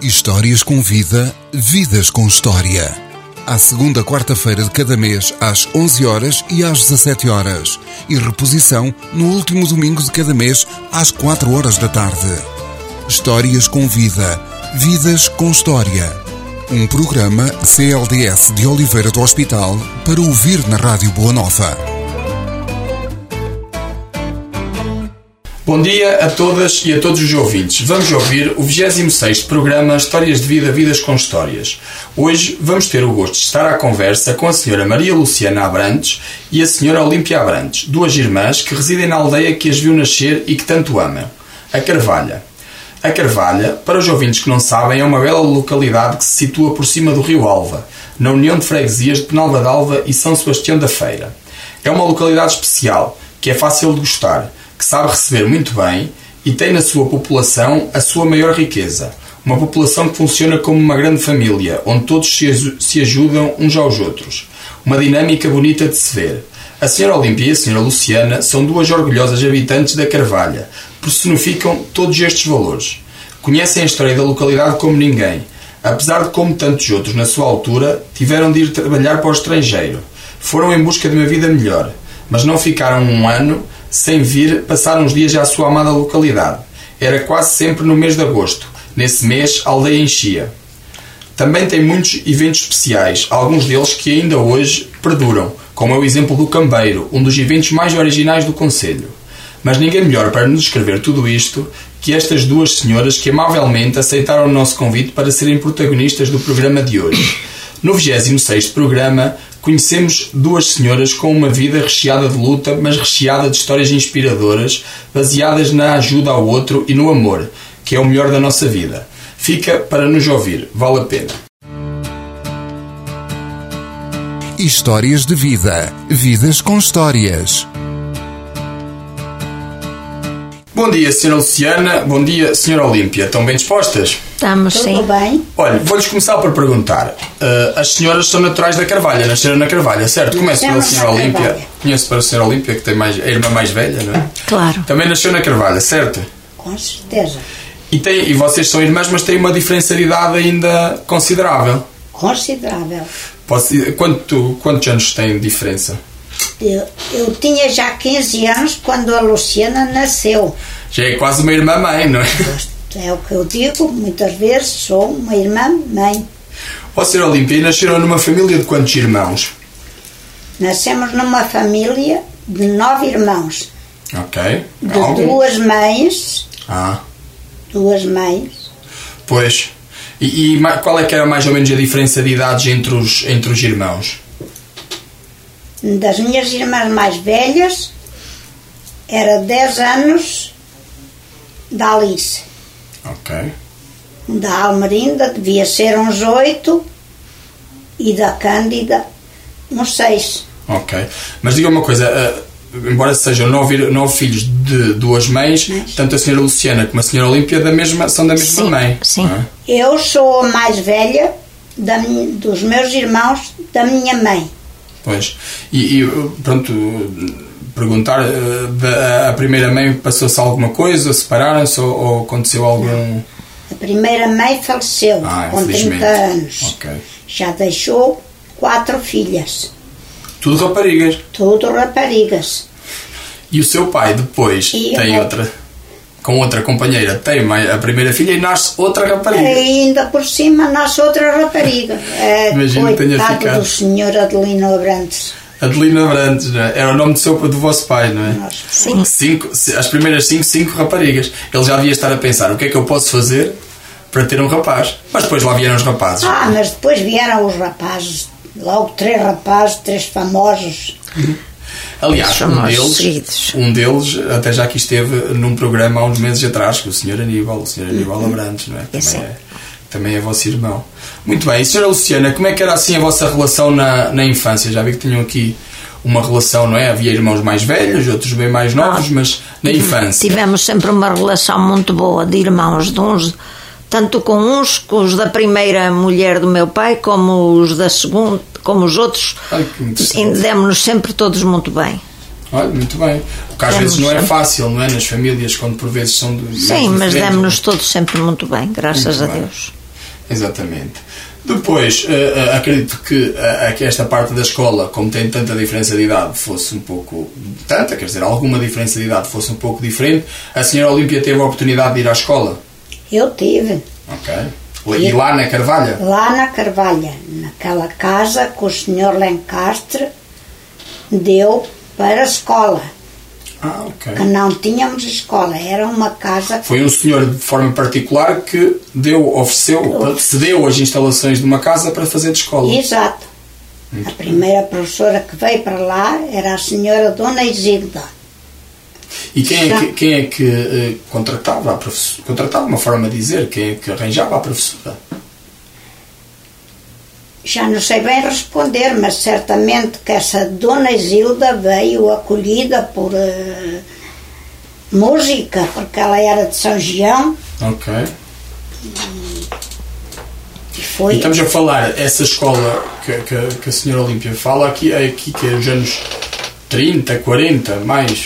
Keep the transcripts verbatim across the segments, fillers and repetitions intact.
Histórias com vida, vidas com história. À segunda quarta-feira de cada mês, às onze horas e às dezassete horas. E reposição no último domingo de cada mês, às quatro horas da tarde. Histórias com vida, vidas com história. Um programa C L D S de Oliveira do Hospital para ouvir na Rádio Boa Nova. Bom dia a todas e a todos os ouvintes. Vamos ouvir o vigésimo sexto programa Histórias de Vida, Vidas com Histórias. Hoje vamos ter o gosto de estar à conversa com a senhora Maria Luciana Abrantes e a senhora Olímpia Abrantes, duas irmãs que residem na aldeia que as viu nascer e que tanto amam, a Carvalha. A Carvalha, para os ouvintes que não sabem, é uma bela localidade que se situa por cima do rio Alva, na união de freguesias de Penalva de Alva e São Sebastião da Feira. É uma localidade especial, que é fácil de gostar, que sabe receber muito bem e tem na sua população a sua maior riqueza. Uma população que funciona como uma grande família, onde todos se, se ajudam uns aos outros. Uma dinâmica bonita de se ver. A senhora Olímpia e a senhora Luciana são duas orgulhosas habitantes da Carvalha. Personificam todos estes valores. Conhecem a história da localidade como ninguém. Apesar de, como tantos outros na sua altura, tiveram de ir trabalhar para o estrangeiro. Foram em busca de uma vida melhor, mas não ficaram um ano sem vir passar uns dias à sua amada localidade. Era quase sempre no mês de agosto. Nesse mês, a aldeia enchia. Também tem muitos eventos especiais, alguns deles que ainda hoje perduram, como é o exemplo do Cambeiro, um dos eventos mais originais do concelho. Mas ninguém melhor para nos descrever tudo isto que estas duas senhoras que amavelmente aceitaram o nosso convite para serem protagonistas do programa de hoje. No vigésimo sexto programa, conhecemos duas senhoras com uma vida recheada de luta, mas recheada de histórias inspiradoras, baseadas na ajuda ao outro e no amor, que é o melhor da nossa vida. Fica para nos ouvir, vale a pena. Histórias de vida, vidas com histórias. Bom dia, senhora Luciana. Bom dia, senhora Olímpia. Estão bem dispostas? Estamos, sim. Tudo bem? Olha, vou-lhes começar por perguntar. Uh, as senhoras são naturais da Carvalha, nasceram na Carvalha, certo? Começo pela senhora Olímpia. Conheço para a senhora Olímpia, que tem mais, é a irmã mais velha, não é? Claro. Também nasceu na Carvalha, certo? Com certeza. E, tem, e vocês são irmãs, mas têm uma diferença de idade ainda considerável. Considerável. Posso, quanto, quantos anos têm de diferença? Eu, eu tinha já quinze anos quando a Luciana nasceu. Já é quase uma irmã-mãe, não é? É o que eu digo, muitas vezes sou uma irmã-mãe. Ó, senhora Olímpia, e nasceram numa família de quantos irmãos? Nascemos numa família de nove irmãos. Ok. De Algum? duas mães. Ah. Duas mães. Pois. E, e qual é que era mais ou menos a diferença de idades entre os, entre os irmãos? Das minhas irmãs mais velhas, era dez anos da Alice. Ok. Da Almerinda devia ser uns oito e da Cândida uns seis. Ok. Mas diga uma coisa, uh, embora sejam nove, nove filhos de duas mães, Mas... tanto a senhora Luciana como a senhora Olímpia da mesma, são da mesma sim, mãe. Sim. É? Eu sou a mais velha da minha, dos meus irmãos da minha mãe. Pois. E, e pronto, perguntar, uh, a primeira mãe passou-se alguma coisa, separaram-se ou, ou aconteceu algum... Não. A primeira mãe faleceu ah, com trinta anos. Okay. Já deixou quatro filhas. Tudo raparigas? Tudo raparigas. E o seu pai depois e tem eu... outra, com outra companheira, tem a primeira filha e nasce outra rapariga. E ainda por cima nasce outra rapariga. É, imagino que tenha ficado. Do senhor Adelino Abrantes. Adelino Abrantes, não é? Era o nome do, seu, do vosso pai, não é? Nossa. Sim. Cinco, as primeiras cinco, cinco raparigas. Ele já devia estar a pensar, o que é que eu posso fazer para ter um rapaz? Mas depois lá vieram os rapazes. Ah, mas depois vieram os rapazes. Logo três rapazes, três famosos. Uhum. Aliás, um deles, um deles até já aqui esteve num programa há uns meses atrás, com o senhor Aníbal, o senhor Aníbal uhum. Abrantes, não é? Também, é? também é vosso irmão. Muito bem. E senhora Luciana, como é que era assim a vossa relação na, na infância? Já vi que tinham aqui uma relação, não é? Havia irmãos mais velhos, outros bem mais novos, ah, mas na infância. Tivemos sempre uma relação muito boa de irmãos, de uns, tanto com uns, com os da primeira mulher do meu pai, como os da segunda, como os outros. Ai, demos-nos sempre todos muito bem. Olha, muito bem. Porque às vezes não é fácil, não é? Nas famílias, quando por vezes são... De, sim, mas demos-nos todos sempre muito bem, graças muito a bem. Deus. Exatamente. Depois, uh, acredito que, uh, que esta parte da escola, como tem tanta diferença de idade, fosse um pouco... Tanta, quer dizer, alguma diferença de idade fosse um pouco diferente. A senhora Olímpia teve a oportunidade de ir à escola? Eu tive. Ok. E lá na Carvalha? Lá na Carvalha, naquela casa que o senhor Lencastre deu para a escola. Ah, ok. Que não tínhamos escola, era uma casa... Foi um senhor de forma particular que deu, ofereceu, cedeu as instalações de uma casa para fazer de escola. Exato. Muito a primeira bem. Professora que veio para lá era a senhora Dona Isilda. E quem é que, quem é que uh, contratava a professora? Contratava, uma forma de dizer, quem é que arranjava a professora? Já não sei bem responder, mas certamente que essa Dona Isilda veio acolhida por uh, música, porque ela era de São Gião. Ok. E foi... E estamos a falar, essa escola que, que, que a senhora Olímpia fala, aqui, é aqui que é os anos trinta, quarenta, mais...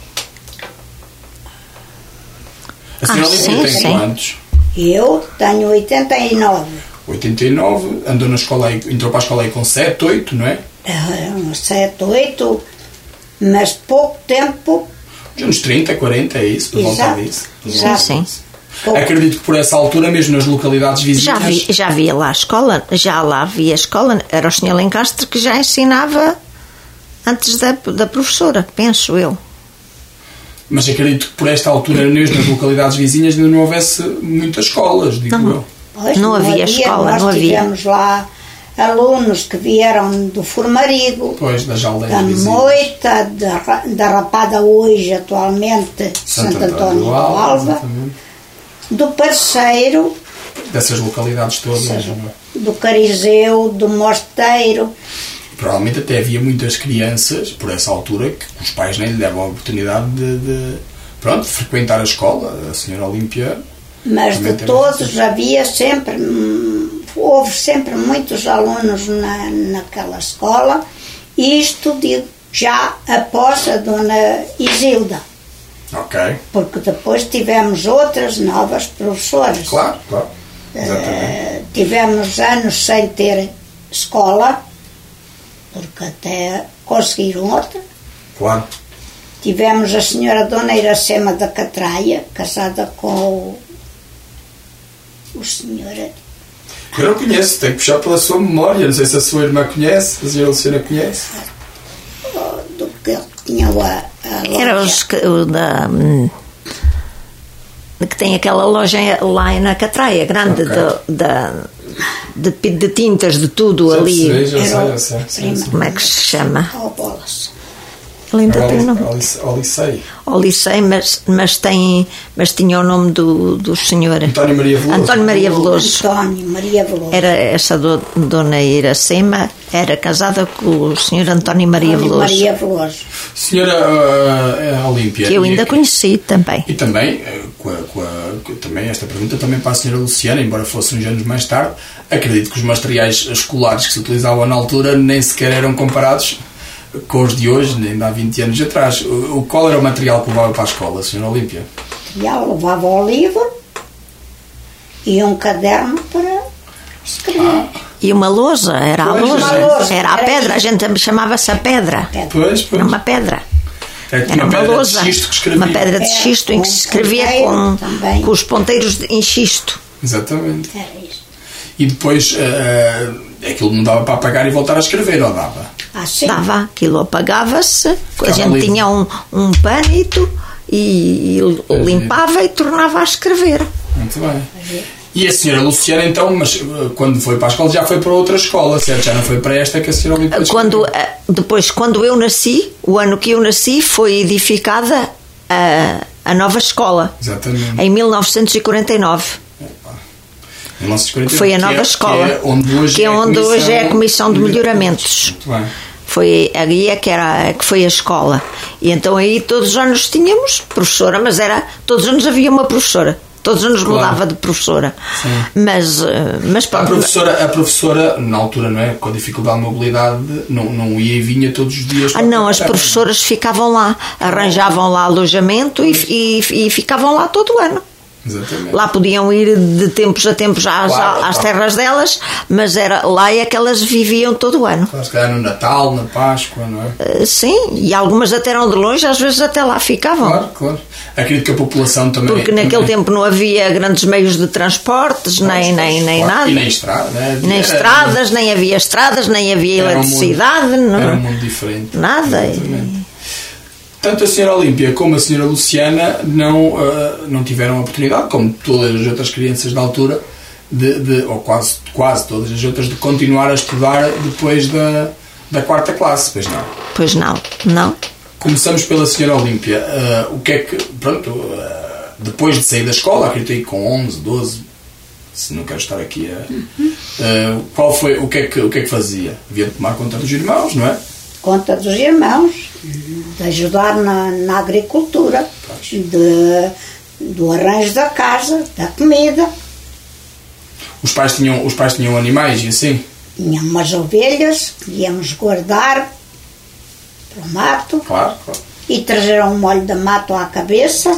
A senhora Ah, Olímpia sim, tem sim. quantos? Eu tenho oitenta e nove. oitenta e nove, andou na escola aí, entrou para a escola aí com sete, oito, não é? Uns sete, oito, mas pouco tempo. Os anos trinta, quarenta, é isso? Por volta Exato. disso. Sim, sim. Pouco. Acredito que por essa altura, mesmo nas localidades vizinhas... Já, vi, já havia lá a escola, já lá havia a escola, era o senhor Lencastre que já ensinava antes da, da professora, penso eu. Mas acredito que por esta altura, mesmo nas localidades vizinhas, ainda não houvesse muitas escolas, digo Não. eu. Pois, Não havia escola, nós não havia. tivemos lá alunos que vieram do Formarigo, Pois, das aldeias da vizinhas. Moita, da, Ra- da Rapada hoje, atualmente, Santo, António do Alva, exatamente. do Parceiro, Dessas localidades todas. Seja- não é? do Carizeu, do Mosteiro. Provavelmente até havia muitas crianças, por essa altura, que os pais nem lhe davam a oportunidade de, de, pronto, de frequentar a escola. A senhora Olímpia... Mas também de teve todos essas- havia sempre, hum, houve sempre muitos alunos na, naquela escola, isto digo, já após a Dona Isilda, Ok. porque depois tivemos outras novas professoras. Claro, claro. Exatamente. Eh, tivemos anos sem ter escola, porque até conseguiram outra. Claro. Tivemos a senhora Dona Iracema da Catraia, casada com o, o senhor... Eu não conheço, tenho que puxar pela sua memória. Não sei se a sua irmã conhece, a senhora Luciana conhece. do que ele tinha a, a loja. Era os que, o da, hum, que tem aquela loja lá na Catraia, grande, Ok. de, da, de, de tintas, de tudo Já ali. percebi, já Era sei, o já sei. Sim, primo. sim. Como é que se chama? Oh, bolas. Ele ainda tem o nome. Ao Licei. Ao Licei, mas, mas, tem, mas tinha o nome do, do senhor. António Maria Veloso. António Maria Veloso. António Maria Veloso. Era essa do, Dona Iracema, era casada com o senhor António Maria António Veloso. Maria Veloso. Senhora uh, Olímpia. Que eu e ainda aqui- conheci também. E também, eh, com a, com a- com- também esta pergunta também para a senhora Luciana, embora fosse uns anos mais tarde, acredito que os materiais escolares que se utilizavam na altura nem sequer eram comparados com os de hoje, nem há vinte anos atrás. O, o- qual era o material que levava para a escola, senhora Olímpia? E ela levava o livro e um caderno para escrever. Ah, E uma lousa, era a Pois, lousa, uma lousa. era a pedra, a gente chamava-se a pedra. Pedra. pois, pois. Era uma pedra. Era Era uma uma pedra lousa, de xisto que escrevia. uma pedra de É, xisto em que se com escrevia ponteiro com, também. com os ponteiros de- em xisto. Exatamente. Era isso. E depois, eh, aquilo não dava para apagar e voltar a escrever, ou dava? Assim. Dava, aquilo apagava-se, a Ficava gente livre. tinha um, um panito e, e limpava e tornava a escrever. Muito bem. E a senhora Luciana, então, mas eh, quando foi para a escola, já foi para outra escola, certo? Já não foi para esta que a senhora Olímpia Quando, eh, depois, quando eu nasci, o ano que eu nasci, foi edificada a, a nova escola, Exatamente. em mil novecentos e quarenta e nove. mil novecentos e quarenta e nove, Foi a que nova é- escola, que é onde hoje, que é é, a onde comissão hoje é a Comissão de Melhoramentos. Muito bem. Foi a guia que, era, que foi a escola. E então aí todos os anos tínhamos professora, mas era todos os anos havia uma professora. Todos os anos Claro. mudava de professora. Sim. Mas, eh, mas A pronto, professora, a professora, na altura, não é? Com a dificuldade de mobilidade, não, não ia e vinha todos os dias. Ah, não, as professoras ficavam lá, arranjavam lá alojamento e, e, e ficavam lá todo o ano. Exatamente. Lá podiam ir de tempos a tempos às, Claro, às tá. terras delas, mas era, lá é que elas viviam todo o ano. Se calhar no Natal, na Páscoa, não é? Uh, Sim, e algumas até eram de longe, às vezes até lá ficavam. Claro, claro. Acredito que a população também... Porque naquele também- tempo não havia grandes meios de transportes, nem, nem, nem Claro. nada. E nem estrada, né? Nem Era- estradas, nem havia estradas, nem havia Era um mundo- eletricidade, não. Era um mundo diferente. Nada. Exatamente. Tanto a senhora Olímpia como a senhora Luciana não, ah, não tiveram a oportunidade, como todas as outras crianças da altura, de, de, ou quase, quase todas as outras, de continuar a estudar depois da, da quarta classe, pois não. Pois não, não. Começamos pela senhora Olímpia. Ah, o que é que, pronto, ah, depois de sair da escola, acredito que com onze, doze, se não quero estar aqui a... ah, qual foi, o que, é que, o que é que fazia? Havia de tomar conta dos irmãos, não é? Conta dos irmãos, de ajudar na, na agricultura, Pois. de, do arranjo da casa, da comida. Os pais tinham, os pais tinham animais e assim? Tinha umas ovelhas que íamos guardar para o mato Claro, claro. e trazer um molho de mato à cabeça,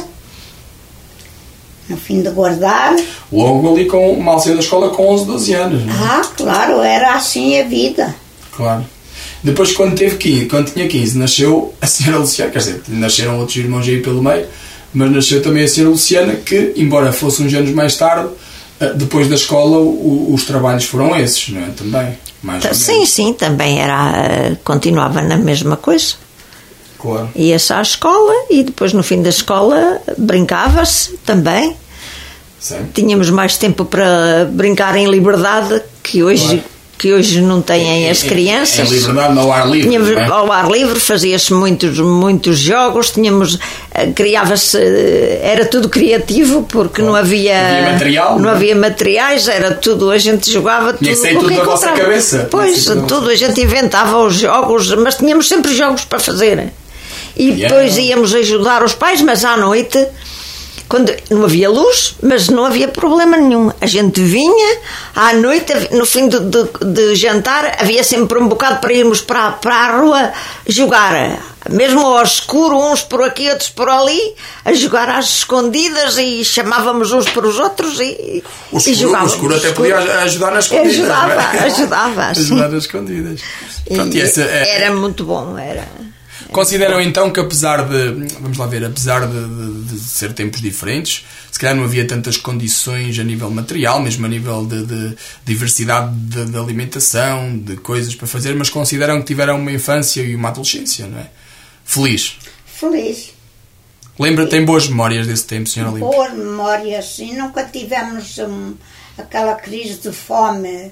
no fim de guardar. Logo ali com mal saiu da escola com onze, doze anos, não é? Ah, claro, era assim a vida. Claro. Depois, quando teve quinze, quando tinha quinze, nasceu a senhora Luciana, quer dizer, nasceram outros irmãos aí pelo meio, mas nasceu também a senhora Luciana, que, embora fosse uns anos mais tarde, eh, depois da escola, o- os trabalhos foram esses, não é? Também, mais ou Sim, menos. sim, também era. uh, Continuava na mesma coisa. Claro. Ia-se à escola e depois no fim da escola brincava-se também. Sim. Tínhamos mais tempo para brincar em liberdade que hoje, Claro. que hoje não têm as Em- crianças. Em liberdade, ao ar livre, Tínhamos não é? ao ar livre, fazia-se muitos, muitos jogos, tínhamos, eh, criava-se, eh, era tudo criativo porque não havia, Não havia material, não não é? havia materiais, era tudo, a gente jogava Tinha que tudo sair com o tudo que da vossa encontrava. cabeça. Tinha que Pois, sair tudo da tudo, a gente inventava os jogos, mas tínhamos sempre jogos para fazer. E Yeah. depois íamos ajudar os pais, mas à noite, quando não havia luz, mas não havia problema nenhum. A gente vinha, à noite, no fim de, de, de jantar, havia sempre um bocado para irmos para, para a rua jogar. Mesmo ao escuro, uns por aqui, outros por ali, a jogar às escondidas e chamávamos uns para os outros e, O e escuro, o jogávamos. escuro até podia ajudar nas escondidas. Ajudava, não é? ajudava, sim. Ajudar nas escondidas. Pronto, e E essa é- era muito bom, era. Consideram então que apesar de, vamos lá ver, apesar de, de- de ser tempos diferentes, se calhar não havia tantas condições a nível material, mesmo a nível de, de diversidade de, de alimentação, de coisas para fazer, mas consideram que tiveram uma infância e uma adolescência, não é? Feliz. Feliz. Lembra, tem boas memórias desse tempo, senhora Olímpia? Boas memórias. E nunca tivemos hum, aquela crise de fome.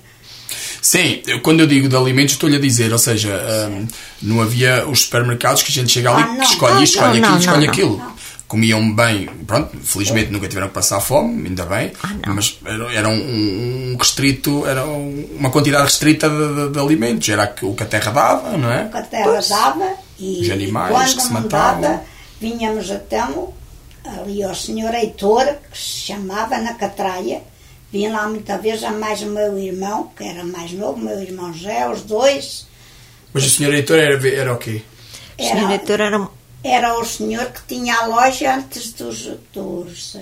Sim, eu- quando eu digo de alimentos estou-lhe a dizer, ou seja, hum, não havia os supermercados que a gente chega ali, Ah, não. que escolhe Ah, isto, escolhe não, aquilo, não, escolhe não, aquilo. Comiam bem, pronto, felizmente nunca tiveram que passar fome, ainda bem, Ah, mas era, era um, um restrito, era um- uma quantidade restrita de, de- de alimentos, era o que a terra dava, não é? Que a terra dava e, Os animais e quando que se não matavam. dava, vinhamos então ali ao senhor Heitor, que se chamava na Catraia. Vinha lá muitas vezes a mais o meu irmão, que era mais novo, meu irmão José, os dois. Mas o senhor Heitor era, era o quê? O senhor Heitor era. Era o senhor que tinha a loja antes dos. dos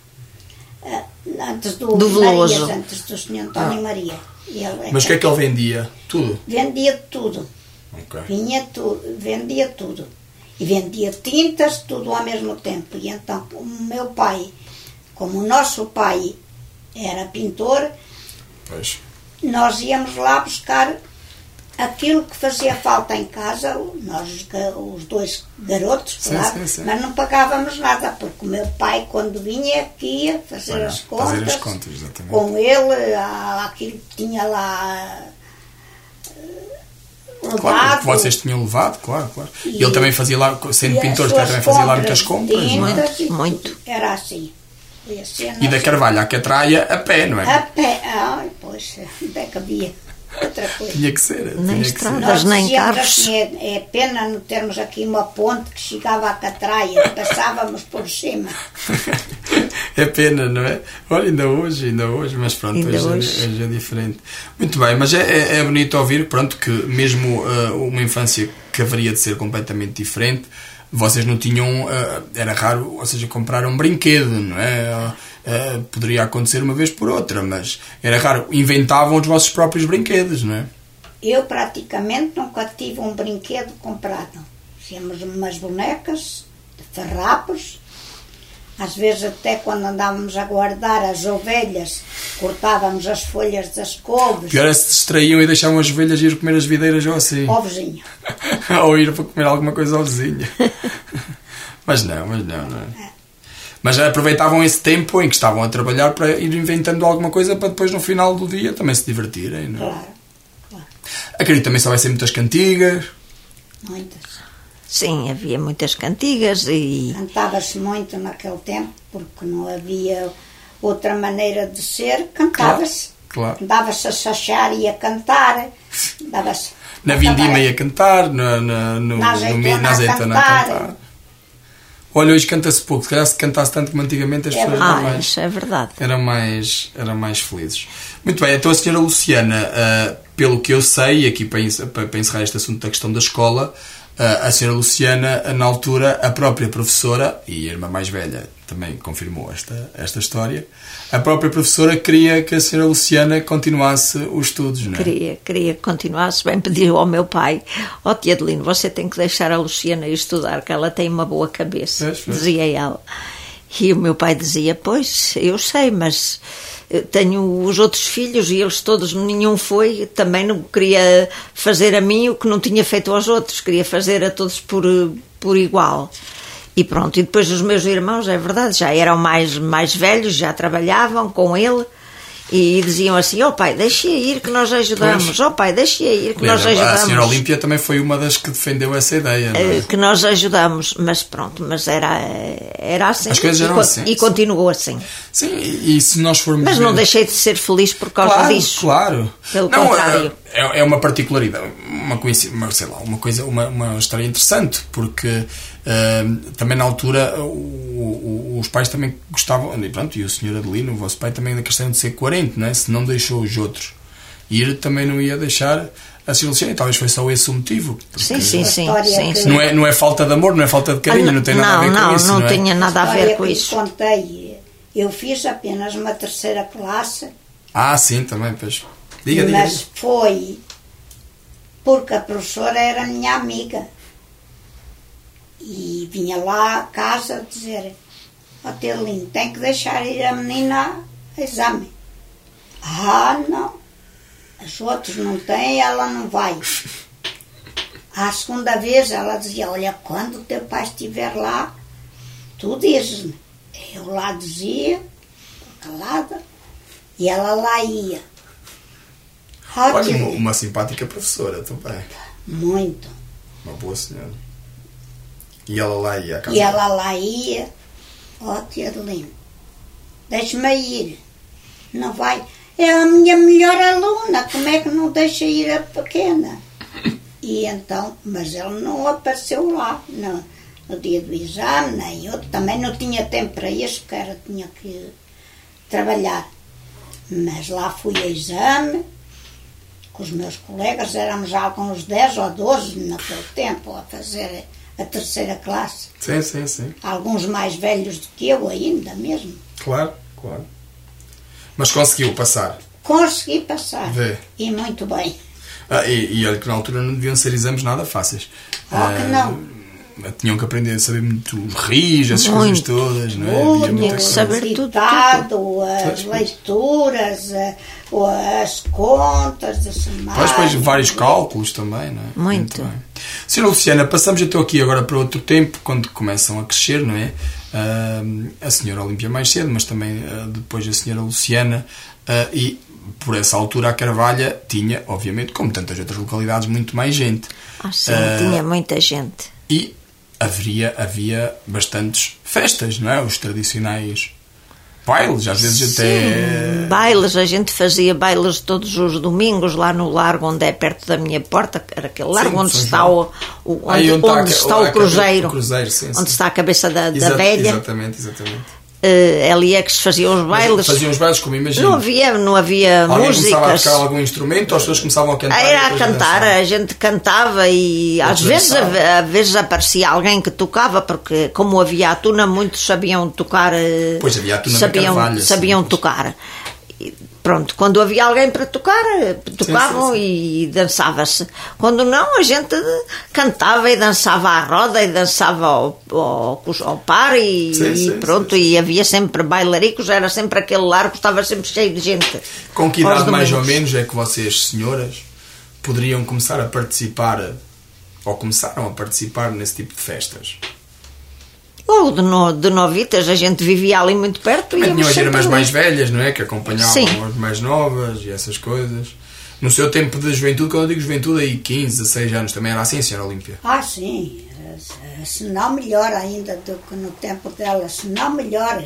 eh, antes do, Do Veloso. Marias, antes do senhor António Maria. E ele Mas o que é que ele vendia? Tudo? vendia tudo. Ok. Vinha tudo, vendia tudo. E vendia tintas, tudo ao mesmo tempo. E então, o meu pai, como o nosso pai era pintor, Pois. nós íamos lá buscar aquilo que fazia falta em casa, nós os ga- os dois garotos, Sim, claro, sim, sim. mas não pagávamos nada, porque o meu pai, quando vinha aqui, ia fazer, Olha, as, contas, fazer as contas, exatamente. com ele, a- aquilo que tinha lá eh, levado. Claro, que vocês tinham levado, claro, claro. E, E- ele também fazia lá, sendo e as pintor, suas também fazia lá muitas compras compras, de não é? tintas e Muito. tudo. Era assim. Foi assim a E da nossa- Carvalho à Catraia a pé, não é? A pé. Ai, pois, onde é que havia outra coisa? Tinha que ser. Nem tinha que estrada. ser. Mas nem dizíamos carros. assim, é, é pena não termos aqui uma ponte que chegava à Catraia, passávamos por cima. É pena, não é? Olha, ainda hoje, ainda hoje, mas pronto, Ainda hoje, hoje. É, hoje é diferente. Muito bem, mas é, é, é bonito ouvir, pronto, que mesmo ah, uma infância que haveria de ser completamente diferente, vocês não tinham, ah, era raro, ou seja, comprar um brinquedo, não é? uh, poderia acontecer uma vez por outra, mas era raro. Inventavam os vossos próprios brinquedos, não é? Eu praticamente nunca tive um brinquedo comprado. Tínhamos umas bonecas de farrapos. Às vezes até quando andávamos a guardar as ovelhas, cortávamos as folhas das couves. Pior é se distraíam e deixavam as ovelhas ir comer as videiras ou assim. Ao vizinho. Ou ir para comer alguma coisa ao vizinho. Mas não, mas não, não é? É. Mas aproveitavam esse tempo em que estavam a trabalhar para ir inventando alguma coisa para depois no final do dia também se divertirem, não é? Claro, claro. Acredito também só vai ser muitas cantigas. Muitas. Sim, havia muitas cantigas e... Cantava-se muito naquele tempo, porque não havia outra maneira de ser, cantava-se. Claro, claro. Dava-se a sachar e a cantar. Dava-se na vindima ia cantar, na, na, no, na azeitona, no, na azeitona a cantar. cantar. Olha, hoje canta-se pouco, se calhar se cantasse tanto como antigamente as é pessoas ah, eram mais, isso é verdade. Eram mais, eram mais felizes. Muito bem, então a senhora Luciana, uh, pelo que eu sei, aqui para, para encerrar este assunto da questão da escola, a senhora Luciana, na altura, a própria professora, e a irmã mais velha também confirmou esta, esta história, a própria professora queria que a senhora Luciana continuasse os estudos, não é? Queria, queria que continuasse. Bem, pediu ao meu pai: ó, tia Adelino, você tem que deixar a Luciana ir estudar, que ela tem uma boa cabeça, pois, pois. Dizia ela. E o meu pai dizia: pois, eu sei, mas tenho os outros filhos e eles todos, nenhum foi, também não queria fazer a mim o que não tinha feito aos outros, queria fazer a todos por, por igual. E pronto, e depois os meus irmãos, é verdade, já eram mais, mais velhos, já trabalhavam com ele e diziam assim: ó, pai, deixe ir que nós ajudamos, ó, pai, deixe ir que nós ajudamos. A senhora Olímpia também foi uma das que defendeu essa ideia, não é? Que nós ajudamos, mas pronto, mas era, era assim. As coisas eram e, assim. E continuou assim. Sim, e, e se nós formos Mas ver... não deixei de ser feliz por causa claro, disso. Claro, Pelo não, contrário. É, é uma particularidade, uma coincidência, sei lá, uma coisa, uma, uma história interessante, porque uh, também na altura o, o, os pais também gostavam, e pronto, e o senhor Adelino, o vosso pai, também na questão de ser coerente, não é? Se não deixou os outros ir, também não ia deixar a senhora Luciana, e talvez foi só esse o motivo. Sim, sim, sim, sim, sim. Não é, não é falta de amor, não é falta de carinho, ah, não tem nada não, a ver não, com isso. Não, não tinha é? nada a ver com isso. Eu contei, eu fiz apenas uma terceira classe. Ah, sim, também, pois. Diga, diga. Mas foi porque a professora era minha amiga. E vinha lá a casa dizer: ó, tia Adelino, tem que deixar ir a menina a exame. Ah, não. Os outros não têm, ela não vai. À segunda vez ela dizia: olha, quando o teu pai estiver lá, tu dizes-me. Eu lá dizia, calada, e ela lá ia. Ah, olha, uma, uma simpática professora também. Muito. Uma boa senhora. E ela lá ia à casa. E ela lá ia. Ó, oh, tia Adelino, deixa-me ir. Não vai. É a minha melhor aluna, como é que não deixa ir a pequena? E então, mas ele não apareceu lá, no, no dia do exame, nem eu também não tinha tempo para isso, porque era, tinha que trabalhar. Mas lá fui a exame, com os meus colegas, éramos já com uns dez ou doze naquele tempo, a fazer a terceira classe. Sim, sim, sim. Alguns mais velhos do que eu ainda mesmo. Claro, claro. Mas conseguiu passar? Consegui passar. Vê. E muito bem. Ah, e, e olha que na altura não deviam ser exames nada fáceis. Oh, ah, que não. Tinham que aprender a saber muito rijo, essas muito, coisas todas, não é? Muito, havia muita saber coisa. tudo, tudo. As leituras, as contas de semana. Depois, depois vários cálculos também, não é? Muito. Muito bem. Senhora Luciana, passamos então aqui agora para outro tempo, quando começam a crescer, não é? Uh, a senhora Olímpia mais cedo, mas também uh, depois a senhora Luciana, uh, e por essa altura a Carvalha tinha, obviamente, como tantas outras localidades, muito mais gente. Ah, sim, uh, tinha muita gente. E haveria, havia bastantes festas, não é? Os tradicionais bailes, às vezes sim, até... bailes, a gente fazia bailes todos os domingos lá no largo onde é perto da minha porta, era aquele largo sim, onde está o, o, onde, Aí, onde, onde está, está o, o cruzeiro, o cruzeiro sim, onde sim. está a cabeça da, Exa- da velha. Exatamente, exatamente. Uh, ali é que se faziam os bailes. Faziam os bailes, como imagino. Não havia, não havia Alguém músicas. começava a tocar algum instrumento ou as pessoas começavam a cantar? Era a cantar, a gente cantava e às vezes, a, às vezes aparecia alguém que tocava, porque como havia a tuna, muitos sabiam tocar. Pois havia a tuna sabiam, na Carvalha, sabiam sim, tocar. E, pronto, quando havia alguém para tocar, tocavam sim, sim, sim. E dançava-se. Quando não, a gente cantava e dançava à roda e dançava ao, ao, ao par e, sim, e sim, pronto, sim, sim. E havia sempre bailaricos, era sempre aquele largo, estava sempre cheio de gente. Com que idade mais ou menos é que vocês, senhoras, poderiam começar a participar ou começaram a participar nesse tipo de festas? Logo de, no, de novitas, a gente vivia ali muito perto. Mas tinham as irmãs mais velhas, não é? Que acompanhavam sim. as mais novas e essas coisas. No seu tempo de juventude, quando eu digo juventude, aí quinze, dezasseis anos, também era assim, senhora Olímpia? Ah, sim. Se não melhor ainda do que no tempo dela, se não melhor.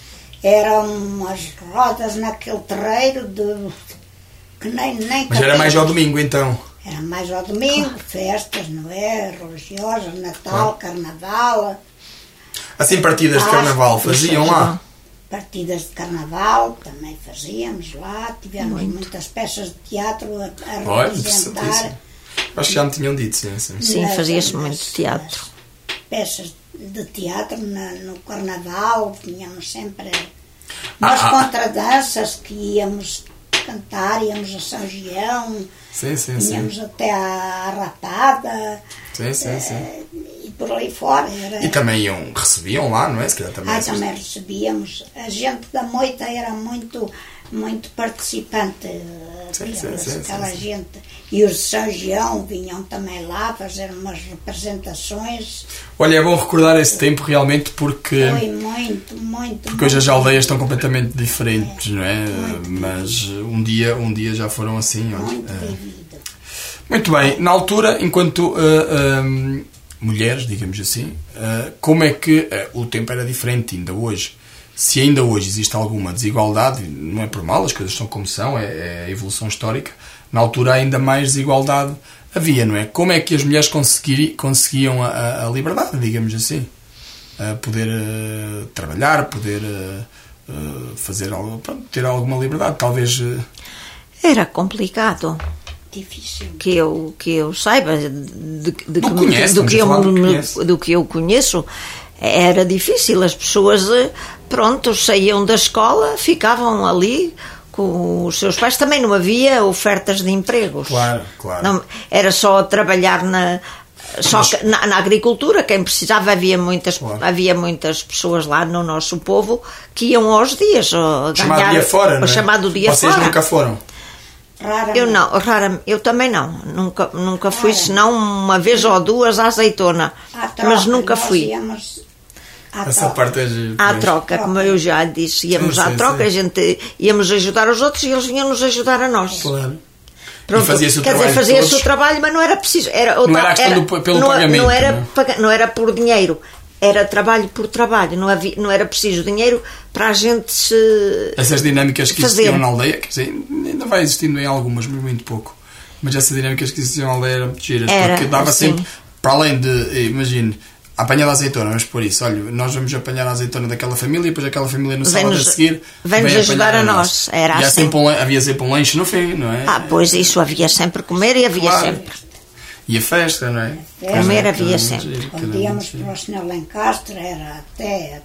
Eram umas rodas naquele terreiro de... que nem... nem Mas era mais ao domingo, então? Era mais ao domingo, festas, não é? Religiosas, Natal, ah. Carnaval... Assim, partidas de carnaval faziam lá? Partidas de carnaval também fazíamos lá. Tivemos muito. muitas peças de teatro a, a Olha, representar. Acho que já me tinham dito, sim. Sim, sim fazia-se muito teatro. Peças de teatro na, no carnaval. Tínhamos sempre umas ah, contradanças que íamos cantar, íamos a São Gião. Sim, sim, íamos sim. até à Rapada. Sim, sim, é, sim. E por ali fora. Era... E também iam, recebiam lá, não é? Se calhar também, ah, também recebíamos. A gente da moita era muito, muito participante. Sim, sim, sim, aquela sim, sim. gente. E os de São Gião vinham também lá fazer umas representações. Olha, é bom recordar esse tempo realmente porque... Foi muito, muito, Porque hoje muito as aldeias estão completamente diferentes, é, não é? Muito Mas um dia, um dia já foram assim. Muito é. vivido. Muito bem. Na altura, enquanto uh, uh, mulheres, digamos assim, uh, como é que uh, o tempo era diferente ainda hoje? Se ainda hoje existe alguma desigualdade, não é por mal, as coisas são como são, é, é a evolução histórica, na altura ainda mais desigualdade havia, não é? Como é que as mulheres conseguir, conseguiam a, a liberdade, digamos assim? Uh, poder uh, trabalhar, poder uh, uh, fazer algo, pronto, ter alguma liberdade, talvez... Uh... Era complicado. Difícil. Que eu, que eu saiba, de, de, de do, que, conhece, do, que eu, do, do que eu conheço, era difícil. As pessoas, pronto, saíam da escola, ficavam ali com os seus pais. Também não havia ofertas de empregos. Claro, claro. Não, era só trabalhar na, só Mas... que na, na agricultura. Quem precisava, havia muitas, claro. havia muitas pessoas lá no nosso povo que iam aos dias o ganhar chamado dia fora, o não é? chamado dia Vocês fora. nunca foram? Raramente. Eu não, rara, eu também não. Nunca, nunca fui, senão uma vez ou duas à azeitona. À troca, mas nunca nós fui. Íamos à Essa troca. parte é de... À troca, como eu já disse, íamos sim, à sim, troca, sim. a gente íamos ajudar os outros e eles vinham nos ajudar a nós. Claro. Pronto, E fazia-se o quer dizer, trabalho de fazia-se todos? o trabalho, mas não era preciso. Era, Não era a questão era, do, pelo não, pagamento. não era, não é? paga, não era por dinheiro. Era trabalho por trabalho, não, havia, não era preciso dinheiro para a gente se Essas dinâmicas que fazer. existiam na aldeia, quer dizer, ainda vai existindo em algumas, mas muito pouco. Mas essas dinâmicas que existiam na aldeia eram muito giras, Era, porque dava sim. sempre, para além de, imagine, apanhar a azeitona, mas por isso, olha, nós vamos apanhar a azeitona daquela família e depois aquela família no sábado a seguir vem-nos vem ajudar a nós. Era e assim. sempre um, havia sempre um lanche no fim, não é? Ah, pois isso havia sempre comer e havia Claro. sempre. E a festa, não é? festa. Comer Era havia muito sempre. giro, Quando era íamos muito giro. para o senhor Lencastre, era até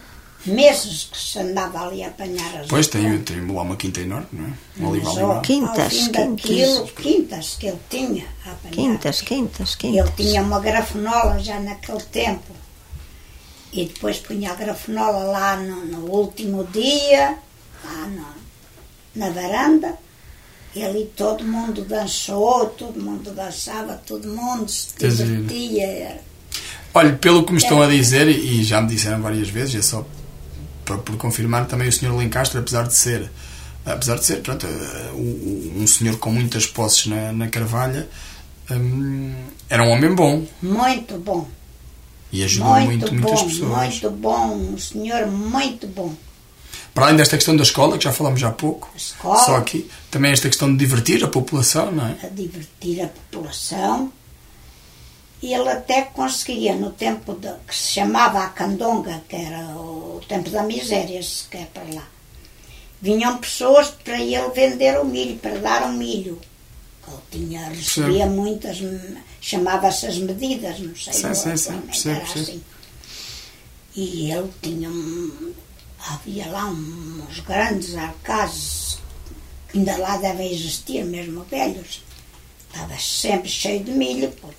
meses que se andava ali a apanhar as Pois tem, tem lá uma quinta enorme, não é? Um Mas, olival ó, enorme. Quintas, ao fim quintas. daquilo, quintas que ele tinha a apanhar. Quintas, quintas, Ele quintas. tinha uma grafenola já naquele tempo. E depois punha a grafenola lá no, no último dia, lá no, na varanda. E ali todo mundo dançou, todo mundo dançava, todo mundo se Quer dizer, divertia. Olha, pelo que me estão a dizer, e já me disseram várias vezes, é só por, por confirmar, também o senhor Lencastre, apesar de ser, apesar de ser, pronto, um senhor com muitas posses na, na Carvalha, um, era um homem bom. Muito bom. E ajudou muito, muito muitas bom, pessoas. muito bom, um senhor muito bom. Para além desta questão da escola, que já falámos há pouco, Escola. só aqui, também esta questão de divertir a população, não é? A divertir a população. ele até conseguia, no tempo de, que se chamava a Candonga, que era o tempo da miséria, se quer para lá, vinham pessoas para ele vender o milho, para dar o milho. Ele tinha, recebia sim. muitas, chamava-se as medidas, não sei, sim, sim, sim, sim, era sim. assim. E ele tinha, um, havia lá uns grandes arcazes, que ainda lá devem existir, mesmo velhos. Estava sempre cheio de milho, porque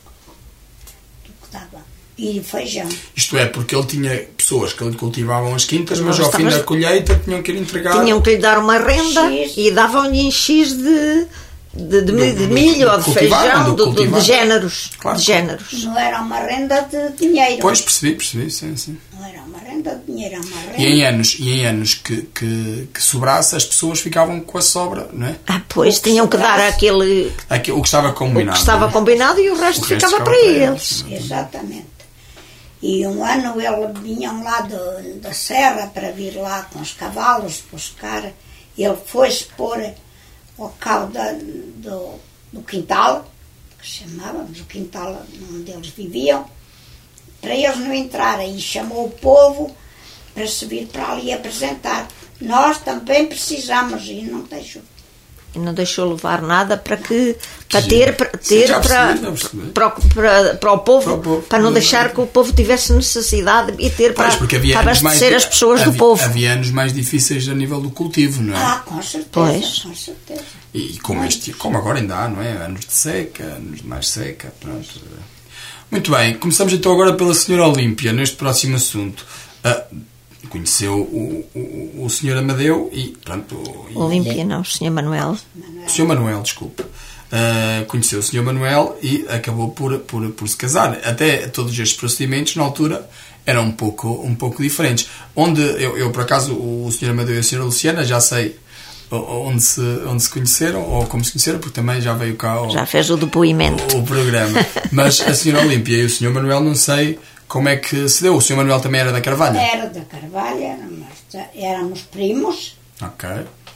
estava, e feijão. Isto é, porque ele tinha pessoas que lhe cultivavam as quintas, mas ao fim da colheita tinham que ir entregar... Tinham que lhe dar uma renda X. E davam-lhe em X de... De, de, do, de milho ou de feijão, do, do, de géneros. Claro. De géneros. Não era uma renda de dinheiro. Pois, percebi, percebi, sim, sim. Não era uma renda de dinheiro, era uma renda. E em anos, e em anos que, que, que sobrasse, as pessoas ficavam com a sobra, não é? Ah, pois, que tinham sobrasse, que dar aquele... aquele... O que estava combinado. O que estava é? combinado e o resto, o resto ficava, ficava para, para eles. eles. Exatamente. E um ano eles vinham lá do, da serra para vir lá com os cavalos buscar. Ele foi-se pôr ao cabo da, do, do quintal, que chamávamos o quintal onde eles viviam, para eles não entrarem, e chamou o povo para se vir para ali apresentar. Nós também precisamos, e não deixou. E não deixou levar nada para que para ter, para, ter Sim, para, percebi, para, para, para, o povo, para o povo, para não não, deixar não. que o povo tivesse necessidade e ter pois, para, para abastecer mais, as pessoas havia, do povo. Havia anos mais difíceis a nível do cultivo, não é? Ah, com certeza, pois. com certeza. E como, este, como agora ainda há, não é? Anos de seca, anos de mais seca, pronto. Muito bem, começamos então agora pela senhora Olímpia, neste próximo assunto. Uh, conheceu o, o, o senhor Amadeu e, pronto... Olímpia, não, o senhor Manuel. O senhor Manuel, desculpe. Uh, conheceu o senhor Manuel e acabou por, por, por se casar. Até todos estes procedimentos, na altura, eram um pouco, um pouco diferentes. Onde, eu, eu, por acaso, o senhor Amadeu e a senhora Luciana, já sei onde se, onde se conheceram, ou como se conheceram, porque também já veio cá o, já fez o depoimento. O, o programa. Mas a senhora Olímpia e o senhor Manuel, não sei... Como é que se deu? O senhor Manuel também era da Carvalha? Era da Carvalha, éramos, éramos primos. Ok.